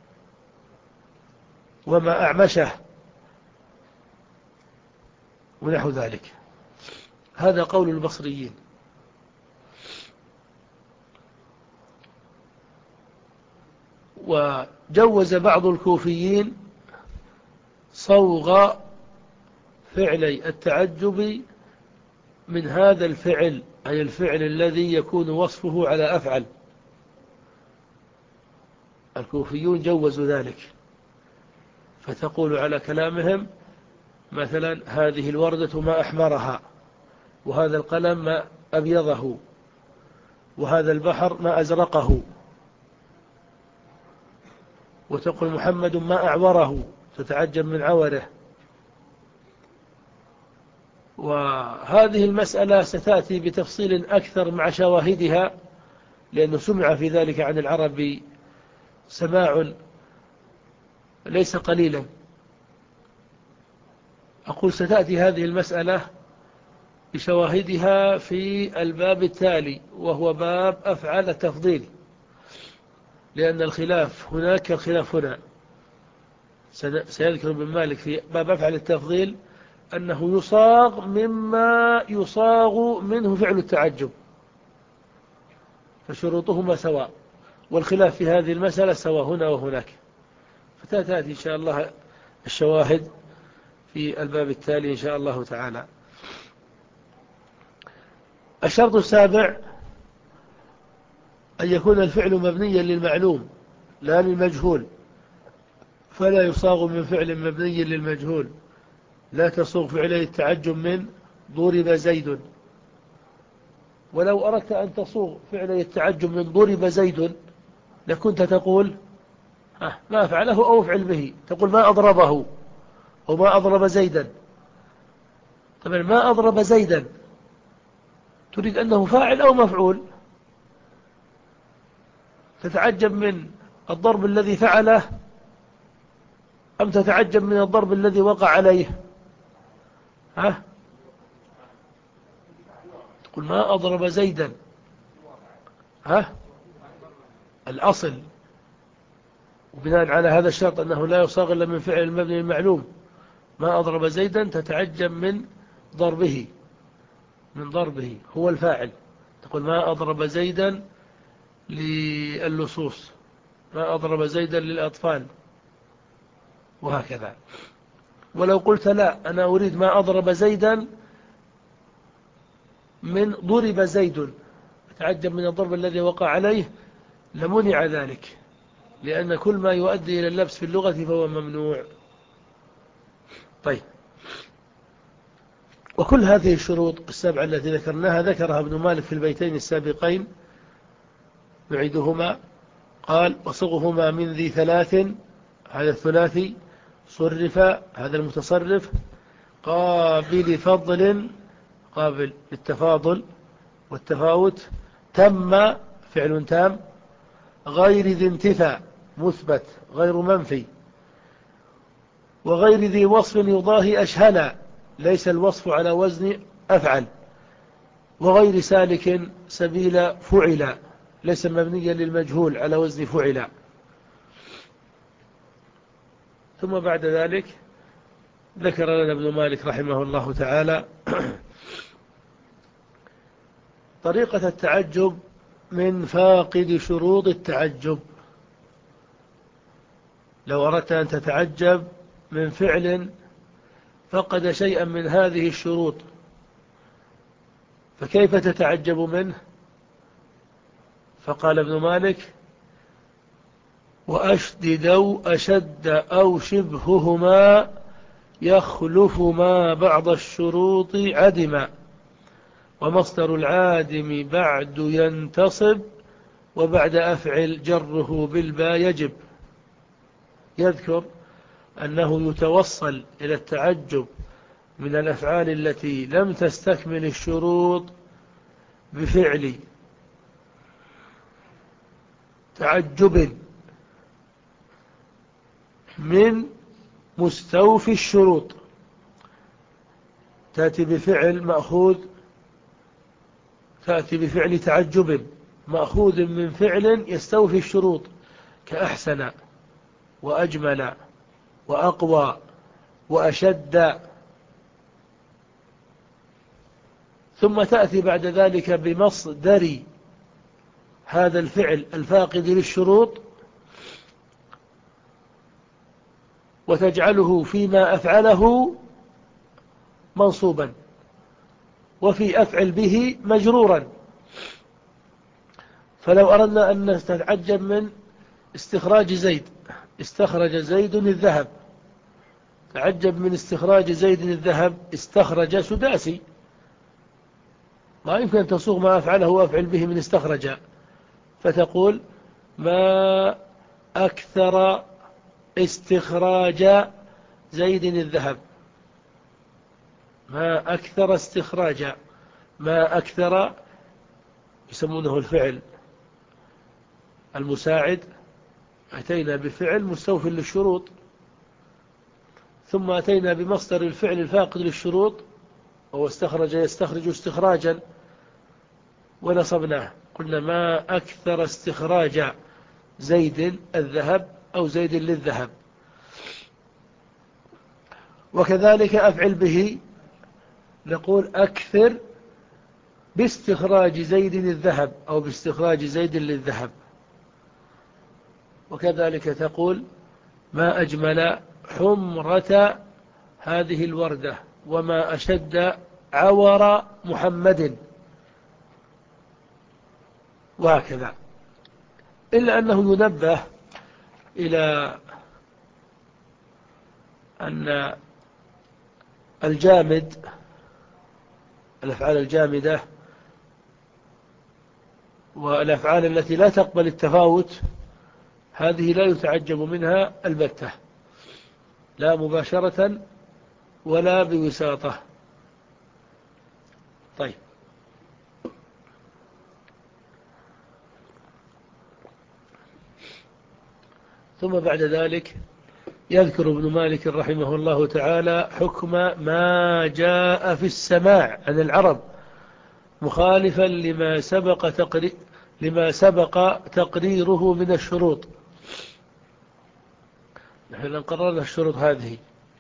وما أعمشه ونحو ذلك. هذا قول البصريين. وجوز بعض الكوفيين صوغ فعلي التعجب من هذا الفعل، أي الفعل الذي يكون وصفه على أفعل. الكوفيون جوزوا ذلك، فتقول على كلامهم مثلا هذه الوردة ما أحمرها، وهذا القلم ما أبيضه، وهذا البحر ما أزرقه. وتقول محمد ما أعوره، تتعجب من عوره. وهذه المسألة ستأتي بتفصيل أكثر مع شواهدها، لأنه سمع في ذلك عن العرب سماع ليس قليلا. أقول ستأتي هذه المسألة بشواهدها في الباب التالي، وهو باب أفعال التفضيل، لأن الخلاف هناك الخلاف هنا. سيذكر ابن مالك في باب أفعال التفضيل أنه يصاغ مما يصاغ منه فعل التعجب، فشروطهما سواء، والخلاف في هذه المسألة سواء هنا وهناك. فتأتي إن شاء الله الشواهد في الباب التالي إن شاء الله تعالى. الشرط السابع أن يكون الفعل مبنيا للمعلوم لا للمجهول، فلا يصاغ من فعل مبني للمجهول. لا تصوغ فعلي التعجب من ضرب زيد. ولو أردت أن تصوغ فعلي التعجب من ضرب زيد لكنت تقول ما فعله أو افعل به، تقول ما أضربه أو ما أضرب زيدا. طبعا ما أضرب زيدا تريد أنه فاعل أو مفعول، تتعجب من الضرب الذي فعله أم تتعجب من الضرب الذي وقع عليه؟ ها؟ تقول ما أضرب زيدا. ها؟ الأصل وبناء على هذا الشرط أنه لا يصاغ إلا من فعل المبني المعلوم. ما أضرب زيدا تتعجب من ضربه، من ضربه هو الفاعل. تقول ما أضرب زيدا للصوص، ما أضرب زيدا للأطفال، وهكذا. ولو قلت لا أنا أريد ما أضرب زيدا من ضرب زيد، أتعجب من الضرب الذي وقع عليه، لمنع ذلك، لأن كل ما يؤدي إلى اللبس في اللغة فهو ممنوع. طيب، وكل هذه الشروط السبعة التي ذكرناها ذكرها ابن مالك في البيتين السابقين، نعيدهما. قال وصغهما من ذي ثلاث، هذا الثلاثي، صرف هذا المتصرف، قابل فضل قابل للتفاضل والتفاوت، تم فعل تام، غير ذي انتفاء مثبت غير منفي، وغير ذي وصف يضاهي أشهلا، ليس الوصف على وزن أفعل. وغير سالك سبيل فعلا، ليس مبنيا للمجهول على وزن فعلا. ثم بعد ذلك ذكر لنا ابن مالك رحمه الله تعالى طريقة التعجب من فاقد شروط التعجب. لو أردت أن تتعجب من فعل فقد شيئا من هذه الشروط، فكيف تتعجب منه؟ فقال ابن مالك: وأشدد أو أشد أو شبههما يخلف ما بعض الشروط عدما، ومصدر العادم بعد ينتصب، وبعد أفعل جره بالبا يجب. يذكر أنه يتوصل إلى التعجب من الأفعال التي لم تستكمل الشروط بفعل تعجب من مستوفي الشروط. تأتي بفعل مأخوذ تأتي بفعل تعجب مأخوذ من فعل يستوفي الشروط، كأحسن وأجمل وأقوى وأشد. ثم تأتي بعد ذلك بمصدر هذا الفعل الفاقد للشروط وتجعله فيما أفعله منصوبا، وفي أفعل به مجرورا. فلو أردنا أن نتعجب من استخراج زيد، استخرج زيد الذهب. تعجب من استخراج زيد الذهب، استخرج سداسي. ما يمكن أن تصوغ ما أفعله وأفعل به من استخرج، فتقول: ما أكثر استخراج زيد الذهب. ما أكثر استخراج، ما أكثر يسمونه الفعل المساعد. أتينا بفعل مستوفي للشروط، ثم أتينا بمصدر الفعل الفاقد للشروط وهو استخرج يستخرج استخراجا، ونصبناه. قلنا: ما أكثر استخراج زيد الذهب أو زيد للذهب. وكذلك أفعل به، نقول: أكثر باستخراج زيد الذهب أو باستخراج زيد للذهب. وكذلك تقول: ما أجمل حمرة هذه الوردة، وما أشد عور محمد، وهكذا. إلا أنه ينبه إلى أن الجامد، الأفعال الجامدة والأفعال التي لا تقبل التفاوت، هذه لا يتعجب منها البتة، لا مباشرة ولا بوساطة. طيب، ثم بعد ذلك يذكر ابن مالك رحمه الله تعالى حكم ما جاء في السماع عن العرب مخالفا لما سبق تقري لما سبق تقريره من الشروط. نحن قررنا الشروط هذه،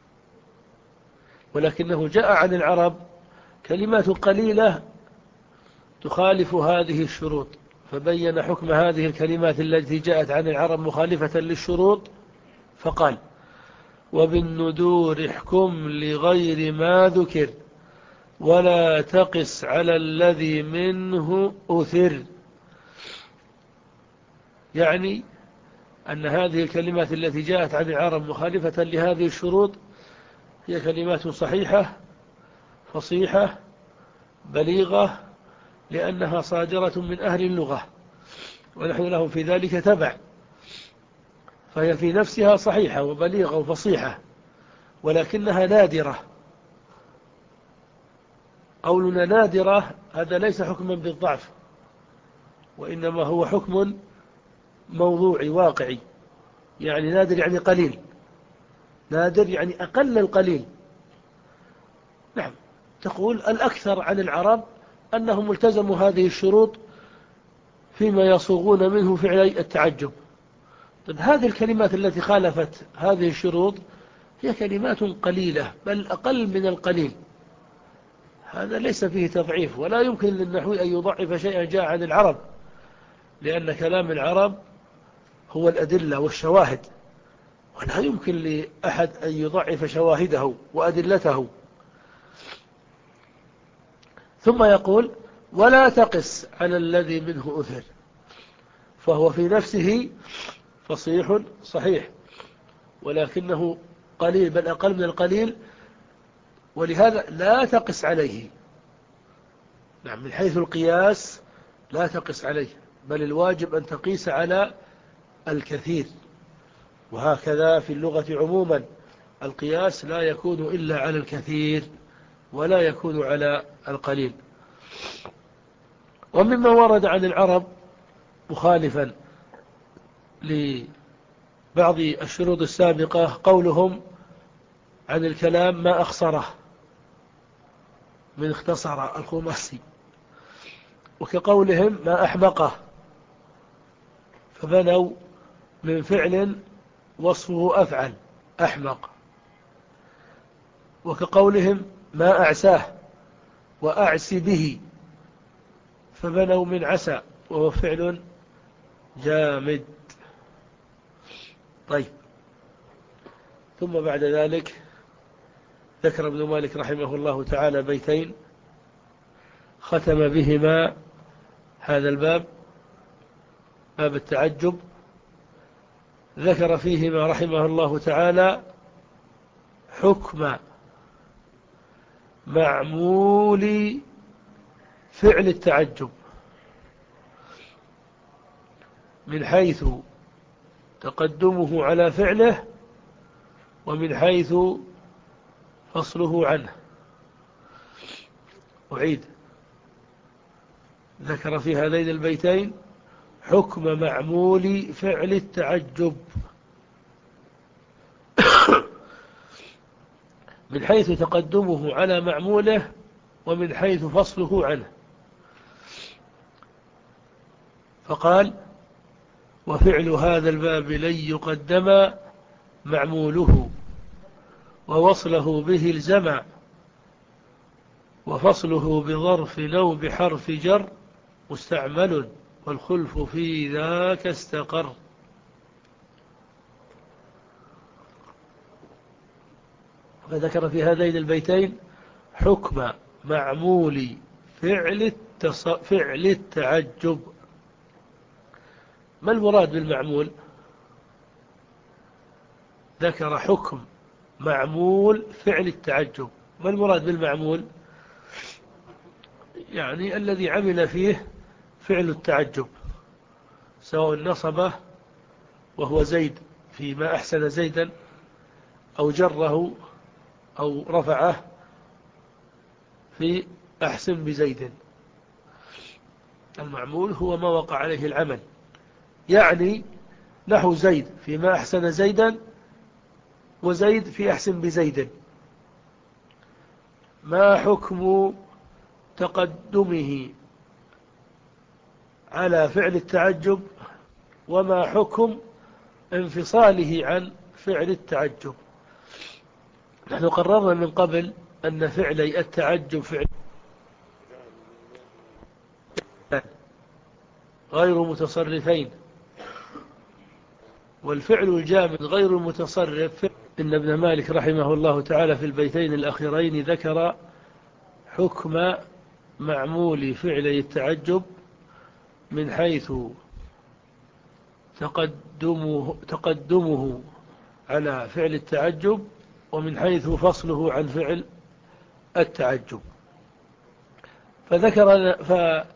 ولكنه جاء عن العرب كلمات قليلة تخالف هذه الشروط، فبين حكم هذه الكلمات التي جاءت عن العرب مخالفة للشروط، فقال: وبالندور احكم لغير ما ذكر، ولا تقس على الذي منه أثر. يعني أن هذه الكلمات التي جاءت عن العرب مخالفة لهذه الشروط هي كلمات صحيحة فصيحة بليغة، لأنها صادرة من أهل اللغة، ونحن لهم في ذلك تبع، فهي في نفسها صحيحة وبليغة وفصيحة، ولكنها نادرة. قولنا نادرة هذا ليس حكما بالضعف، وإنما هو حكم موضوعي واقعي. يعني نادر يعني قليل، نادر يعني أقل القليل. نعم، تقول الأكثر عن العرب أنهم التزموا هذه الشروط فيما يصوغون منه فعل التعجب. طيب هذه الكلمات التي خالفت هذه الشروط هي كلمات قليلة، بل أقل من القليل. هذا ليس فيه تضعيف، ولا يمكن للنحوي أن يضعف شيئا جاء عن العرب، لأن كلام العرب هو الأدلة والشواهد، ولا يمكن لأحد أن يضعف شواهده وأدلته. ثم يقول ولا تقس على الذي منه أثر، فهو في نفسه فصيح صحيح، ولكنه قليل بل أقل من القليل، ولهذا لا تقس عليه. نعم، من حيث القياس لا تقس عليه، بل الواجب أن تقيس على الكثير. وهكذا في اللغة عموما القياس لا يكون إلا على الكثير ولا يكون على القليل. ومما ورد عن العرب مخالفا لبعض الشروط السابقة قولهم عن الكلام ما أخصره من اختصر الخماسي، وكقولهم ما أحمقه، فبنوا من فعل وصفه أفعل أحمق. وكقولهم ما أعساه وأعسي به، فبنوا من عسى وهو فعل جامد. طيب، ثم بعد ذلك ذكر ابن مالك رحمه الله تعالى بيتين ختم بهما هذا الباب، باب التعجب. ذكر فيهما رحمه الله تعالى حكم معمول فعل التعجب من حيث تقدمه على فعله ومن حيث فصله عنه. أعيد، ذكر في هذين البيتين حكم معمول فعل التعجب من حيث تقدمه على معموله ومن حيث فصله عنه. فقال وفعل هذا الباب لن يقدم معموله ووصله به الجمع وفصله بظرف لو بحرف جر مستعمل والخلف في ذاك استقر. فذكر في هذين البيتين حكم معمول فعل التص... فعل التعجب. ما المراد بالمعمول؟ ذكر حكم معمول فعل التعجب. ما المراد بالمعمول؟ يعني الذي عمل فيه فعل التعجب، سواء نصبه وهو زيد فيما أحسن زيدا، أو جره أو رفعه في أحسن بزيد. المعمول هو ما وقع عليه العمل، يعني نحو زيد فيما أحسن زيدا وزيد في أحسن بزيد. ما حكم تقدمه على فعل التعجب وما حكم انفصاله عن فعل التعجب؟ نحن قررنا من قبل أن فعلي التعجب فعل غير متصرفين، والفعل الجامد غير المتصرف. إن ابن مالك رحمه الله تعالى في البيتين الأخيرين ذكر حكم معمول فعلي التعجب من حيث تقدمه, تقدمه على فعل التعجب ومن حيث فصله عن فعل التعجب. فذكر ف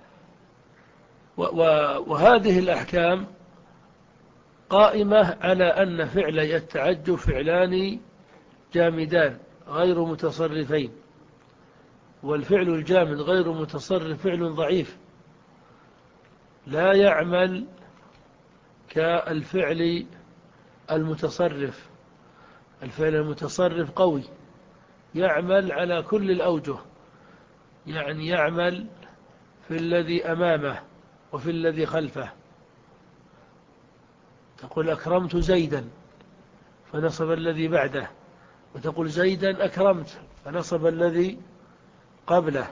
وهذه الأحكام قائمة على أن فعلي التعجب فعلان جامدان غير متصرفين، والفعل الجامد غير متصرف فعل ضعيف لا يعمل كالفعل المتصرف، الفعل المتصرف قوي، يعمل على كل الأوجه، يعني يعمل في الذي أمامه وفي الذي خلفه. تقول أكرمت زيدا فنصب الذي بعده، وتقول زيدا أكرمت فنصب الذي قبله،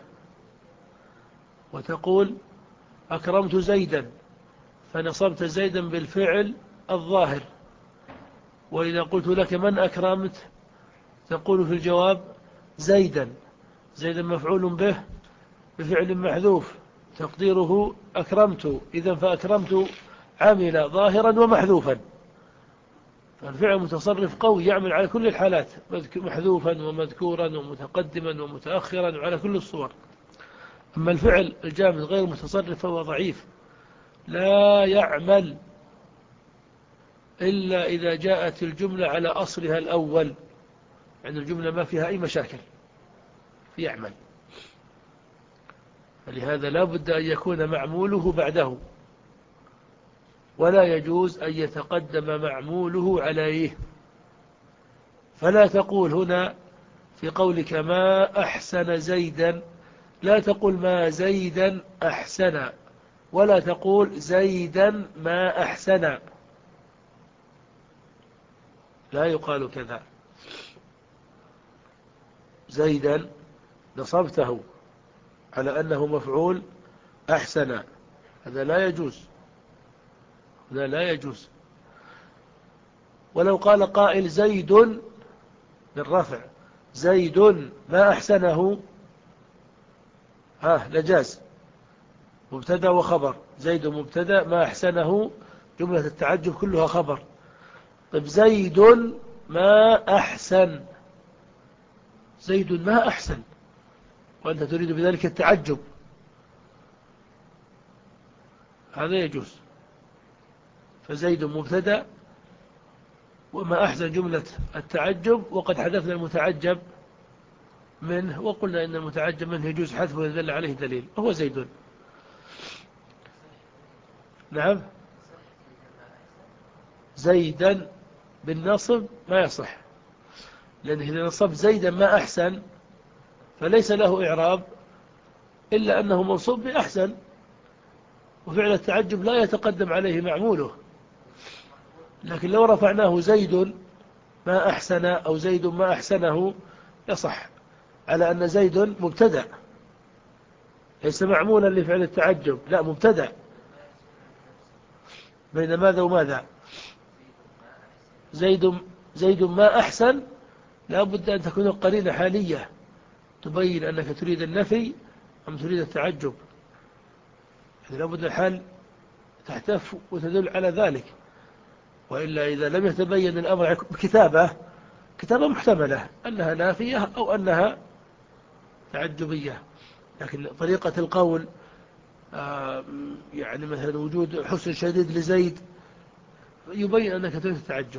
وتقول أكرمت زيدا فنصبت زيدا بالفعل الظاهر. وإذا قلت لك من أكرمت تقول في الجواب زيدا، زيدا مفعول به بفعل محذوف تقديره أكرمت، إذن فأكرمت عمل ظاهرا ومحذوفا. فالفعل المتصرف قوي، يعمل على كل الحالات، محذوفا ومذكورا ومتقدما ومتأخرا وعلى كل الصور. أما الفعل الجامد غير متصرف فهو ضعيف، لا يعمل إلا إذا جاءت الجملة على أصلها الأول، عند الجملة ما فيها أي مشاكل يعمل. فلهذا لا بد أن يكون معموله بعده، ولا يجوز أن يتقدم معموله عليه. فلا تقول هنا في قولك ما أحسن زيدا، لا تقول ما زيدا أحسن، ولا تقول زيدا ما أحسن، لا يقال كذا. زيدا نصبته على أنه مفعول أحسن، هذا لا يجوز، هذا لا يجوز. ولو قال قائل زيد بالرفع زيد ما أحسنه، ها لجاز، مبتدا وخبر، زيد مبتدا ما أحسنه جملة التعجب كلها خبر. طيب زيد ما أحسن، زيد ما أحسن وأنت تريد بذلك التعجب، هذا يجوز. فزيد مبتدا وما أحسن جملة التعجب، وقد حذفنا المتعجب منه وقلنا إن المتعجب منه يجوز حذفه وإذا دل عليه دليل، وهو زيد. نعم، زيدا بالنصب ما يصح، لأنه إذا نصب زيدا ما أحسن فليس له إعراب إلا أنه منصوب بأحسن، وفعل التعجب لا يتقدم عليه معموله. لكن لو رفعناه زيد ما أحسن أو زيد ما أحسنه يصح، على أن زيد مبتدأ ليس معمولا لفعل التعجب، لا مبتدأ بين ماذا وماذا. زيد زيد ما أحسن لا بد أن تكون القرينة حالية تبين أنك تريد النفي أم تريد التعجب، لا بد الحال تحتف وتدل على ذلك. وإلا إذا لم يتبين الأمر بكتابة كتابة محتملة أنها نافية أو أنها تعجبية، لكن طريقة القول يعني مثلا وجود حسن شديد لزيد يبين أنك تريد التعجب.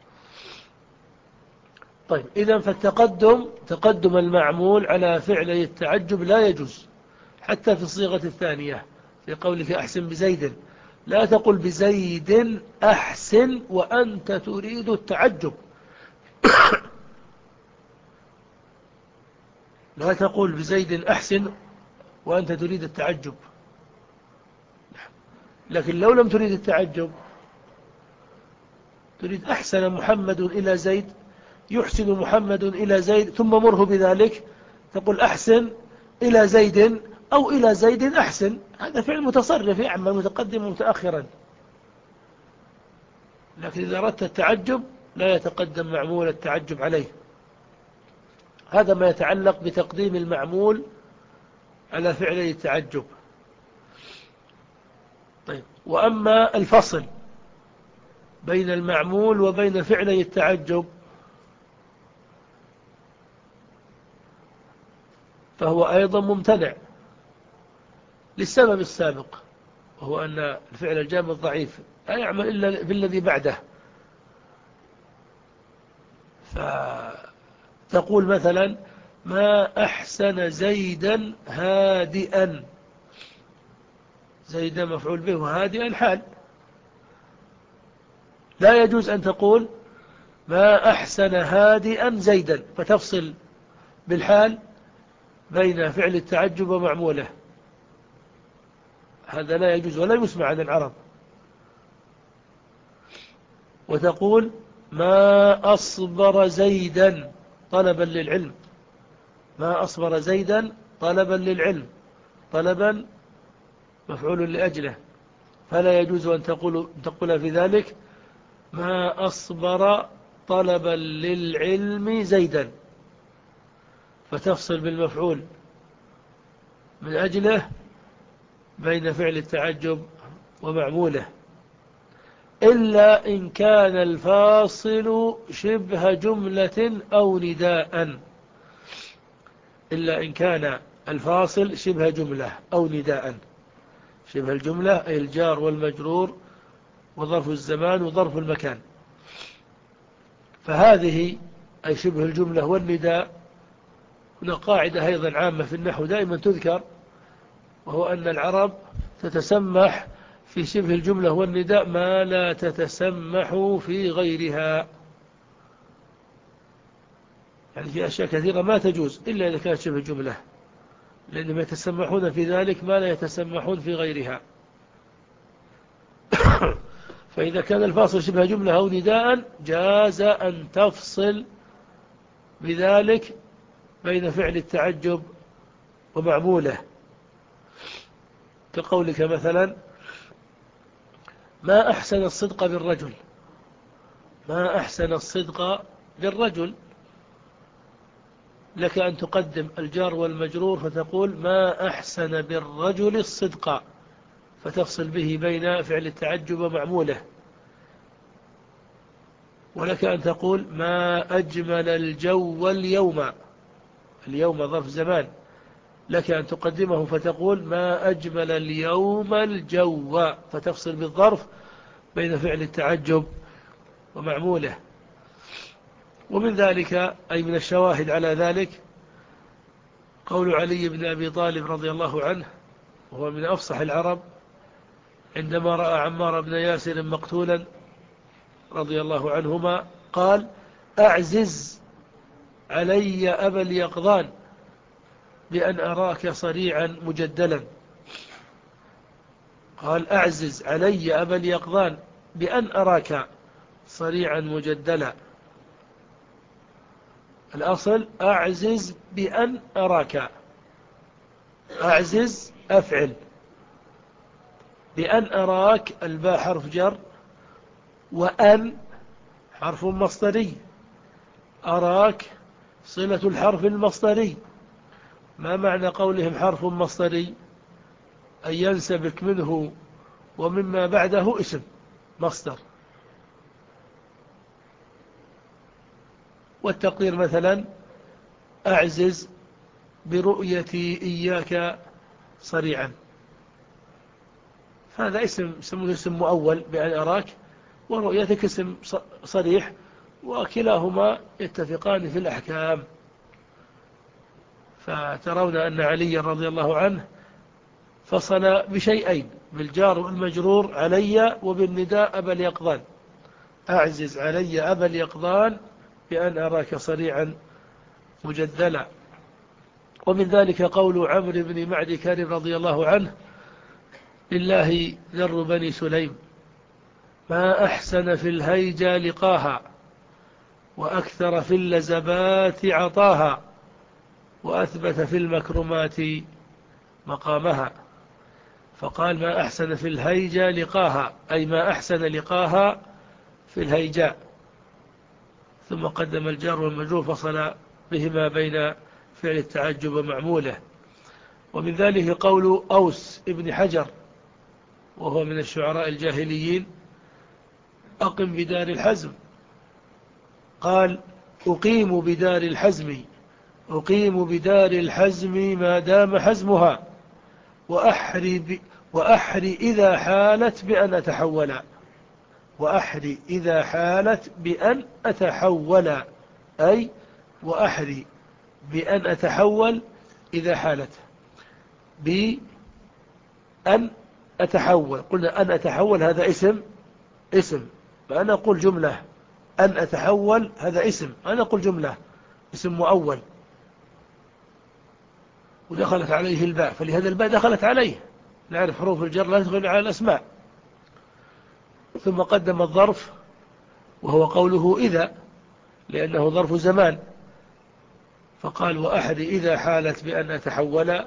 طيب إذا فالتقدم تقدم المعمول على فعل التعجب لا يجوز، حتى في الصيغة الثانية في قولك أحسن بزيد، لا تقل بزيد أحسن وأنت تريد التعجب، لا تقول بزيد أحسن وأنت تريد التعجب. لكن لو لم تريد التعجب تريد أحسن محمد إلى زيد، يحسن محمد إلى زيد، ثم مره بذلك تقول أحسن إلى زيد أو إلى زيد أحسن، هذا فعل متصرف يعمل متقدم متأخرا. لكن إذا أردت التعجب لا يتقدم معمول التعجب عليه. هذا ما يتعلق بتقديم المعمول على فعل التعجب. طيب، وأما الفصل بين المعمول وبين فعل التعجب فهو أيضا ممتنع للسبب السابق، وهو أن الفعل الجامد ضعيف لا يعمل إلا في الذي بعده. فتقول مثلا ما أحسن زيدا هادئا، زيدا مفعول به وهادئا حال، لا يجوز أن تقول ما أحسن هادئا زيدا، فتفصل بالحال بين فعل التعجب ومعموله. هذا لا يجوز ولا يسمع عن العرب. وتقول ما أصبر زيدا طلبا للعلم، ما أصبر زيدا طلبا للعلم، طلبا مفعول لأجله، فلا يجوز أن تقول, تقول في ذلك ما أصبر طلبا للعلم زيدا، فتفصل بالمفعول من أجله بين فعل التعجب ومعموله، إلا إن كان الفاصل شبه جملة أو نداء، إلا إن كان الفاصل شبه جملة أو نداء. شبه الجملة أي الجار والمجرور وظرف الزمان وظرف المكان، فهذه أي شبه الجملة والنداء. هنا قاعدة أيضا عامة في النحو دائما تذكر، وهو أن العرب تتسمح في شبه الجملة والنداء ما لا تتسمح في غيرها. يعني في أشياء كثيرة ما تجوز إلا إذا كانت شبه جملة، لأنهم يتسمحون في ذلك ما لا يتسمحون في غيرها. فإذا كان الفاصل شبه جملة أو نداء جاز أن تفصل بذلك بين فعل التعجب ومعموله، كقولك مثلا ما أحسن الصدق بالرجل، ما أحسن الصدق بالرجل، لك أن تقدم الجار والمجرور فتقول ما أحسن بالرجل الصدق، فتفصل به بين فعل التعجب ومعموله. ولك أن تقول ما أجمل الجو اليوم، اليوم ظرف زمان، لك أن تقدمه فتقول ما أجمل اليوم الجو، فتفصل بالظرف بين فعل التعجب ومعموله. ومن ذلك أي من الشواهد على ذلك قول علي بن أبي طالب رضي الله عنه، وهو من أفصح العرب، عندما رأى عمار بن ياسر مقتولا رضي الله عنهما قال أعزز علي أبا اليقظان بأن أراك صريعا مجدلا، قال أعزز علي أبا اليقظان بأن أراك صريعا مجدلا. الأصل أعزز بأن أراك، أعزز أفعل، بأن أراك الباء حرف جر، وأن حرف مصدري، أراك صلة الحرف المصدري. ما معنى قولهم حرف مصدري؟ أن ينسبك منه ومما بعده اسم مصدر. والتقدير مثلا أعزز برؤيتي إياك صريعا، هذا اسم اسمه اسم مؤول بأن أراك، ورؤيتك اسم صريح، وكلاهما يتفقان في الأحكام. فترون أن علي رضي الله عنه فصل بشيئين، بالجار والمجرور علي، وبالنداء أبا اليقظان، أعزز علي أبا اليقظان بأن أراك صريعا مجدلا. ومن ذلك قول عمرو بن معد كرب رضي الله عنه لله ذر بني سليم ما أحسن في الهيجا لقاها، وأكثر في اللزبات عطاها، وأثبت في المكرمات مقامها. فقال ما أحسن في الهيجا لقاها، أي ما أحسن لقاها في الهيجاء، ثم قدم الجار والمجرور فصل بهما بين فعل التعجب ومعموله. ومن ذلك قول أوس ابن حجر وهو من الشعراء الجاهليين أقم بدار الحزم، قال أقيم بدار الحزم، أقيم بدار الحزم ما دام حزمها، وأحري, ب... وأحري إذا حالت بأن أتحول، وأحري إذا حالت بأن أتحول، أي وأحري بأن أتحول إذا حالت بأن أتحول. قلنا أن أتحول هذا اسم اسم، فأنا أقول جملة أن أتحول هذا اسم، أنا نقول جملة اسم مؤول ودخلت عليه الباء، فلهذا الباء دخلت عليه، نعرف حروف الجر لا تدخل على الأسماء. ثم قدم الظرف وهو قوله إذا، لأنه ظرف زمان، فقال وأحد إذا حالت بأن أتحول.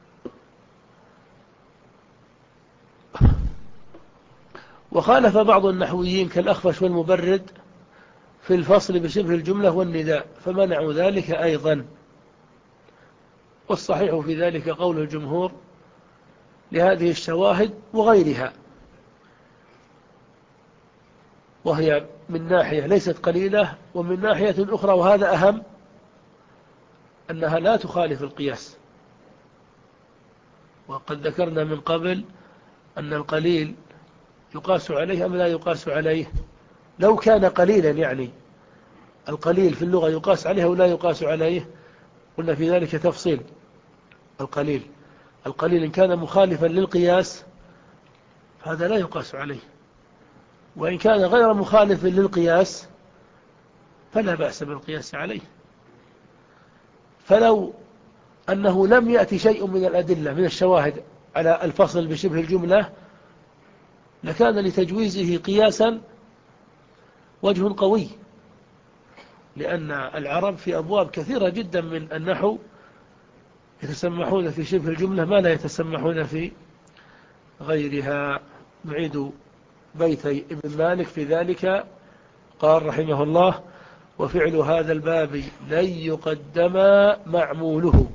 وخالف بعض النحويين كالأخفش والمبرد في الفصل بشبه الجملة والنداء فمنعوا ذلك أيضا، والصحيح في ذلك قول الجمهور لهذه الشواهد وغيرها، وهي من ناحية ليست قليلة، ومن ناحية أخرى وهذا أهم أنها لا تخالف القياس. وقد ذكرنا من قبل أن القليل يقاس عليه أم لا يقاس عليه. لو كان قليلا يعني القليل في اللغة يقاس عليه ولا يقاس عليه، قلنا في ذلك تفصيل. القليل القليل إن كان مخالفا للقياس فهذا لا يقاس عليه، وإن كان غير مخالف للقياس فلا بأس بالقياس عليه. فلو أنه لم يأتي شيء من الأدلة من الشواهد على الفصل بشبه الجملة لكان لتجويزه قياسا وجه قوي، لأن العرب في أبواب كثيرة جدا من النحو يتسمحون في شبه الجملة ما لا يتسمحون في غيرها. نعيد بيتي ابن مالك في ذلك، قال رحمه الله وفعل هذا الباب لن يقدم معموله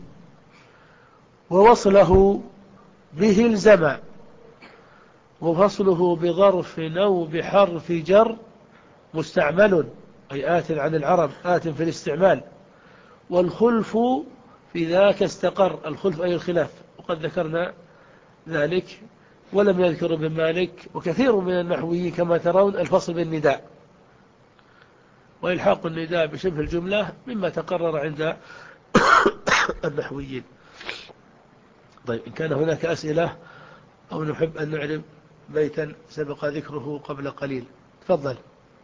ووصله به الزمى، وفصله بظرف أو بحرف جر مستعمل، أي آت عن العرب، آت في الاستعمال. والخلف في ذاك استقر، الخلف أي الخلاف، وقد ذكرنا ذلك. ولم يذكر ابن مالك وكثير من النحويين كما ترون الفصل بالنداء، وإلحاق النداء بشبه الجملة مما تقرر عند النحويين. طيب، إن كان هناك أسئلة أو نحب أن نعلم بيتا سبق ذكره قبل قليل، تفضل.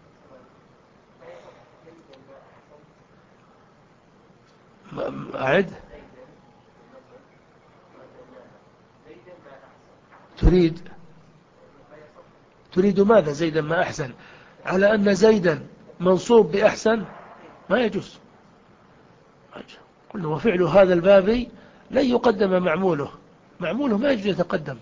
أعد. تريد تريد ماذا؟ زيدا ما أحسن، على أن زيدا منصوب بأحسن ما يجوز. قلنا وفعل هذا الباب لن يقدم معموله، معموله ما يجوز يتقدم.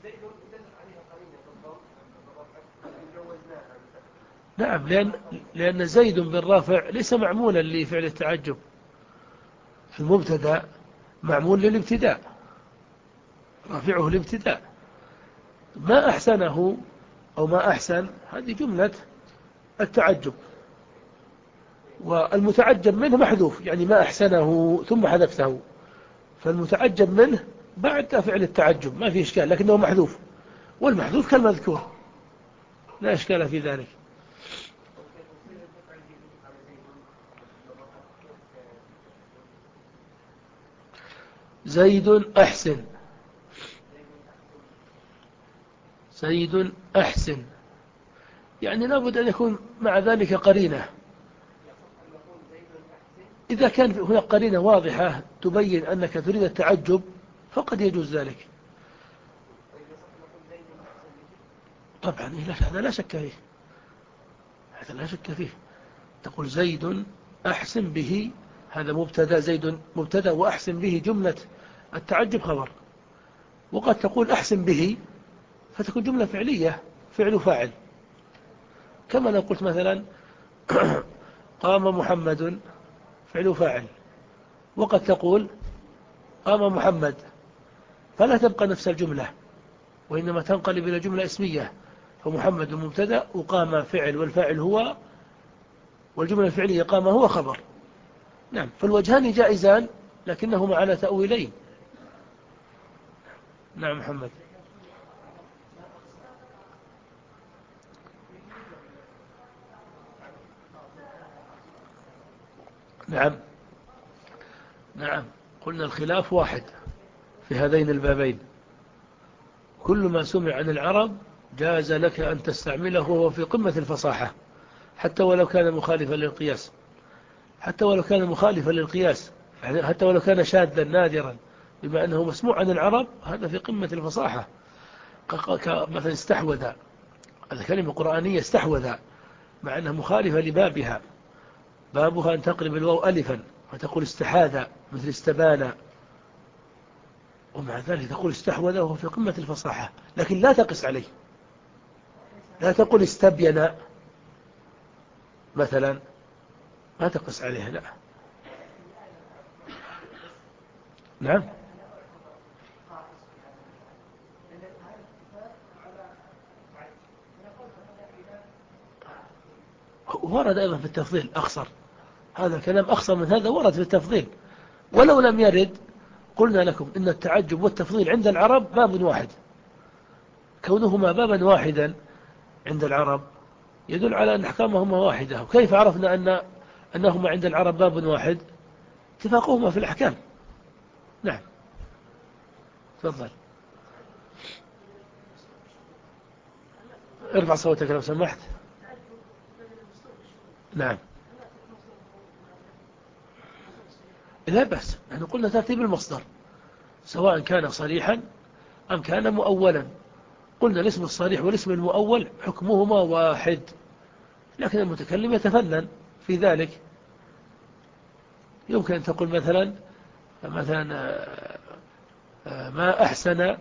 نعم، لأن, لأن زيد بالرافع ليس معمولا لفعل التعجب، في المبتدا معمول للابتداء، رافعه الابتداء. ما أحسنه أو ما أحسن هذه جملة التعجب، والمتعجب منه محذوف، يعني ما أحسنه ثم حذفته، فالمتعجب منه بعد فعل التعجب ما في إشكال، لكنه محذوف، والمحذوف كالمذكور لا إشكال في ذلك. زيد أحسن، زيد أحسن، يعني لابد أن يكون مع ذلك قرينة. إذا كان هناك قرينة واضحة تبين أنك تريد التعجب فقد يجوز ذلك. طبعا هذا لا شك فيه، هذا لا شك فيه. تقول زيد أحسن به، هذا مبتدا، زيد مبتدا وأحسن به جملة التعجب خبر. وقد تقول أحسن به فتكون جملة فعلية، فعل فاعل، كما لو قلت مثلا قام محمد فعل فاعل، وقد تقول قام محمد، فلا تبقى نفس الجملة وإنما تنقلب إلى جملة اسمية، فمحمد مبتدا وقام فعل والفاعل هو، والجملة الفعلية قام هو خبر. نعم، فالوجهان جائزان لكنهما على تأويلين. نعم محمد. نعم نعم قلنا الخلاف واحد في هذين البابين، كل ما سمع عن العرب جاز لك أن تستعمله وهو في قمة الفصاحة، حتى ولو كان مخالفا للقياس، حتى ولو كان مخالفا للقياس، يعني حتى ولو كان شاذا نادرا، بما أنه مسموع عن العرب، هذا في قمة الفصاحة. مثلا استحوذ، هذا كلمة قرآنية، استحوذ، مع أنها مخالفة لبابها. بابها أن تقلب الواو ألفا وتقول استحاذ مثل استبان، ومع ذلك تقول استحوذ وهو في قمة الفصاحة، لكن لا تقس عليه. لا تقول استبين مثلا، ما تقس عليها، لا. نعم. ورد أيضا في التفضيل أخصر، هذا كلام أخصر من هذا ورد في التفضيل. ولو لم يرد قلنا لكم إن التعجب والتفضيل عند العرب باب واحد، كونهما بابا واحدا عند العرب يدل على أن أحكامهما واحدة. وكيف عرفنا أن أنهما عند العرب باب واحد؟ اتفاقهما في الأحكام. نعم، تفضل. ارفع صوتك لو سمحت. نعم، لا بأس، نحن قلنا ترتيب المصدر سواء كان صريحا أم كان مؤولا. قلنا الاسم الصريح والاسم المؤول حكمهما واحد، لكن المتكلم يتفنن في ذلك. يمكن أن تقول مثلا مثلا ما أحسن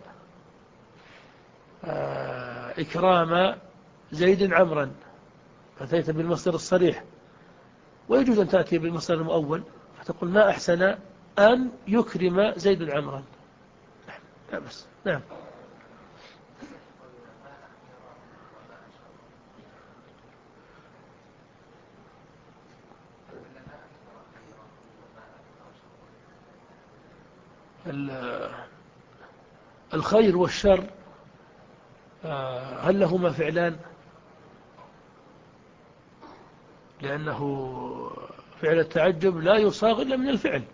إكرام زيد عمرا، فتأتي بالمصدر الصريح. ويجوز أن تأتي بالمصدر المؤول فتقول ما أحسن أن يكرم زيد عمرا. لا بس. نعم. الخير والشر هل لهما فعلان؟ لأنه فعل التعجب لا يصاغ إلا من الفعل،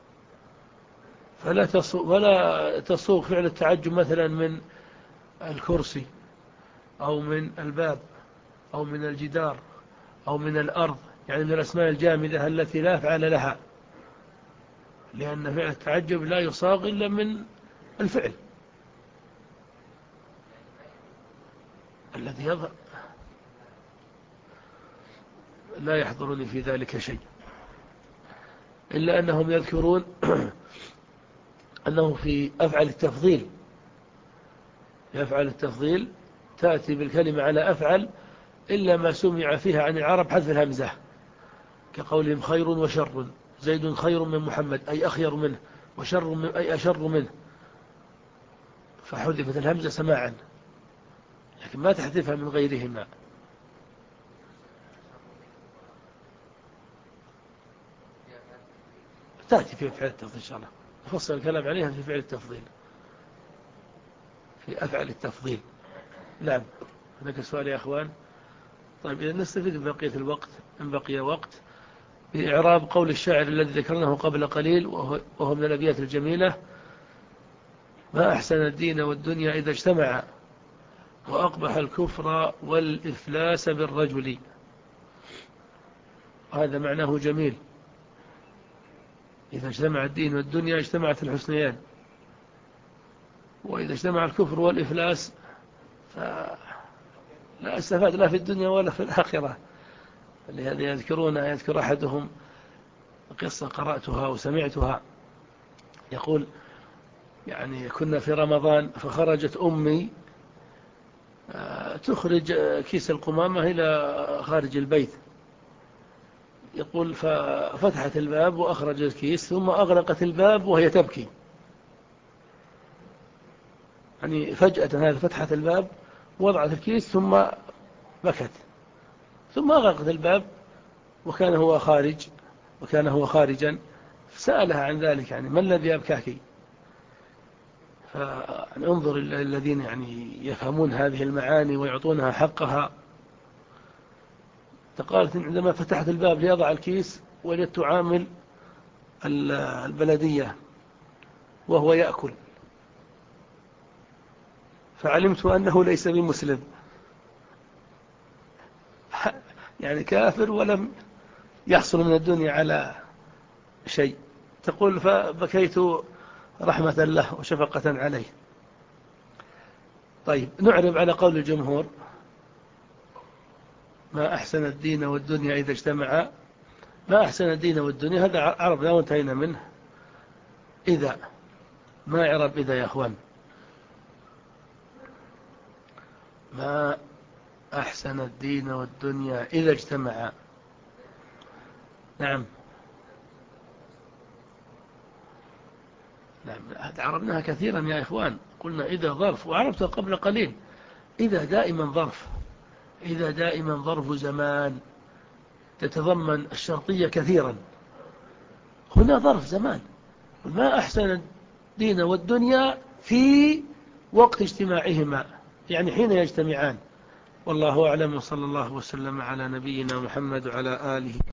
فلا تصوغ ولا تصوغ فعل التعجب مثلا من الكرسي أو من الباب أو من الجدار أو من الأرض، يعني من الأسماء الجامدة التي لا فعل لها، لأن فعل التعجب لا يصاغ إلا من الفعل الذي يظهر. لا يحضرني في ذلك شيء، إلا أنهم يذكرون أنه في أفعل التفضيل، يفعل التفضيل تأتي بالكلمة على أفعل إلا ما سمع فيها عن العرب حذف الهمزة، كقولهم خير وشر، زيد خير من محمد أي أخير منه، وشر من أي أشر منه، فحذفت الهمزة سماعا، لكن ما تحذفها من غيرهما. تأتي في فعل التفضيل إن شاء الله، نفصل الكلام عليها في فعل التفضيل، في أفعل التفضيل. نعم. هناك سؤال يا أخوان؟ طيب إذا نستفيد من بقية الوقت إن بقي وقت بإعراب قول الشاعر الذي ذكرناه قبل قليل، وهو من الأبيات الجميلة: ما أحسن الدين والدنيا إذا اجتمع، وأقبح الكفر والإفلاس بالرجل. هذا معناه جميل، إذا اجتمع الدين والدنيا اجتمعت الحسنيان، وإذا اجتمع الكفر والإفلاس فلا استفاد لا في الدنيا ولا في الآخرة. لهذا يذكرون يذكر أحدهم قصة قرأتها وسمعتها، يقول يعني كنا في رمضان فخرجت أمي تخرج كيس القمامة إلى خارج البيت، يقول ففتحت الباب وأخرجت الكيس ثم أغلقت الباب وهي تبكي، يعني فجأة هذا فتحت الباب وضعت الكيس ثم بكت، ثم أغلقت الباب وكان هو خارج وكان هو خارجا، سألها عن ذلك، يعني ما الذي أبكاك؟ فانظر الذين يعني يفهمون هذه المعاني ويعطونها حقها. فقالت عندما فتحت الباب ليضع الكيس وجدت عامل البلدية وهو يأكل، فعلمت أنه ليس بمسلم. يعني كافر ولم يحصل من الدنيا على شيء. تقول فبكيت رحمة له وشفقة عليه. طيب نعرب على قول الجمهور: ما أحسن الدين والدنيا إذا اجتمعا. ما أحسن الدين والدنيا هذا عربنا وانتهينا منه. إذا ما يعرب إذا يا أخوان. ما أحسن الدين والدنيا إذا اجتمعا. نعم نعم هذا عربناها كثيرا يا إخوان. قلنا إذا ظرف، وعربتها قبل قليل. إذا دائما ظرف، إذا دائما ظرف زمان تتضمن الشرطية كثيرا. هنا ظرف زمان. ما أحسن الدين والدنيا في وقت اجتماعهما، يعني حين يجتمعان. والله أعلم، وصلى الله وسلم على نبينا محمد وعلى آله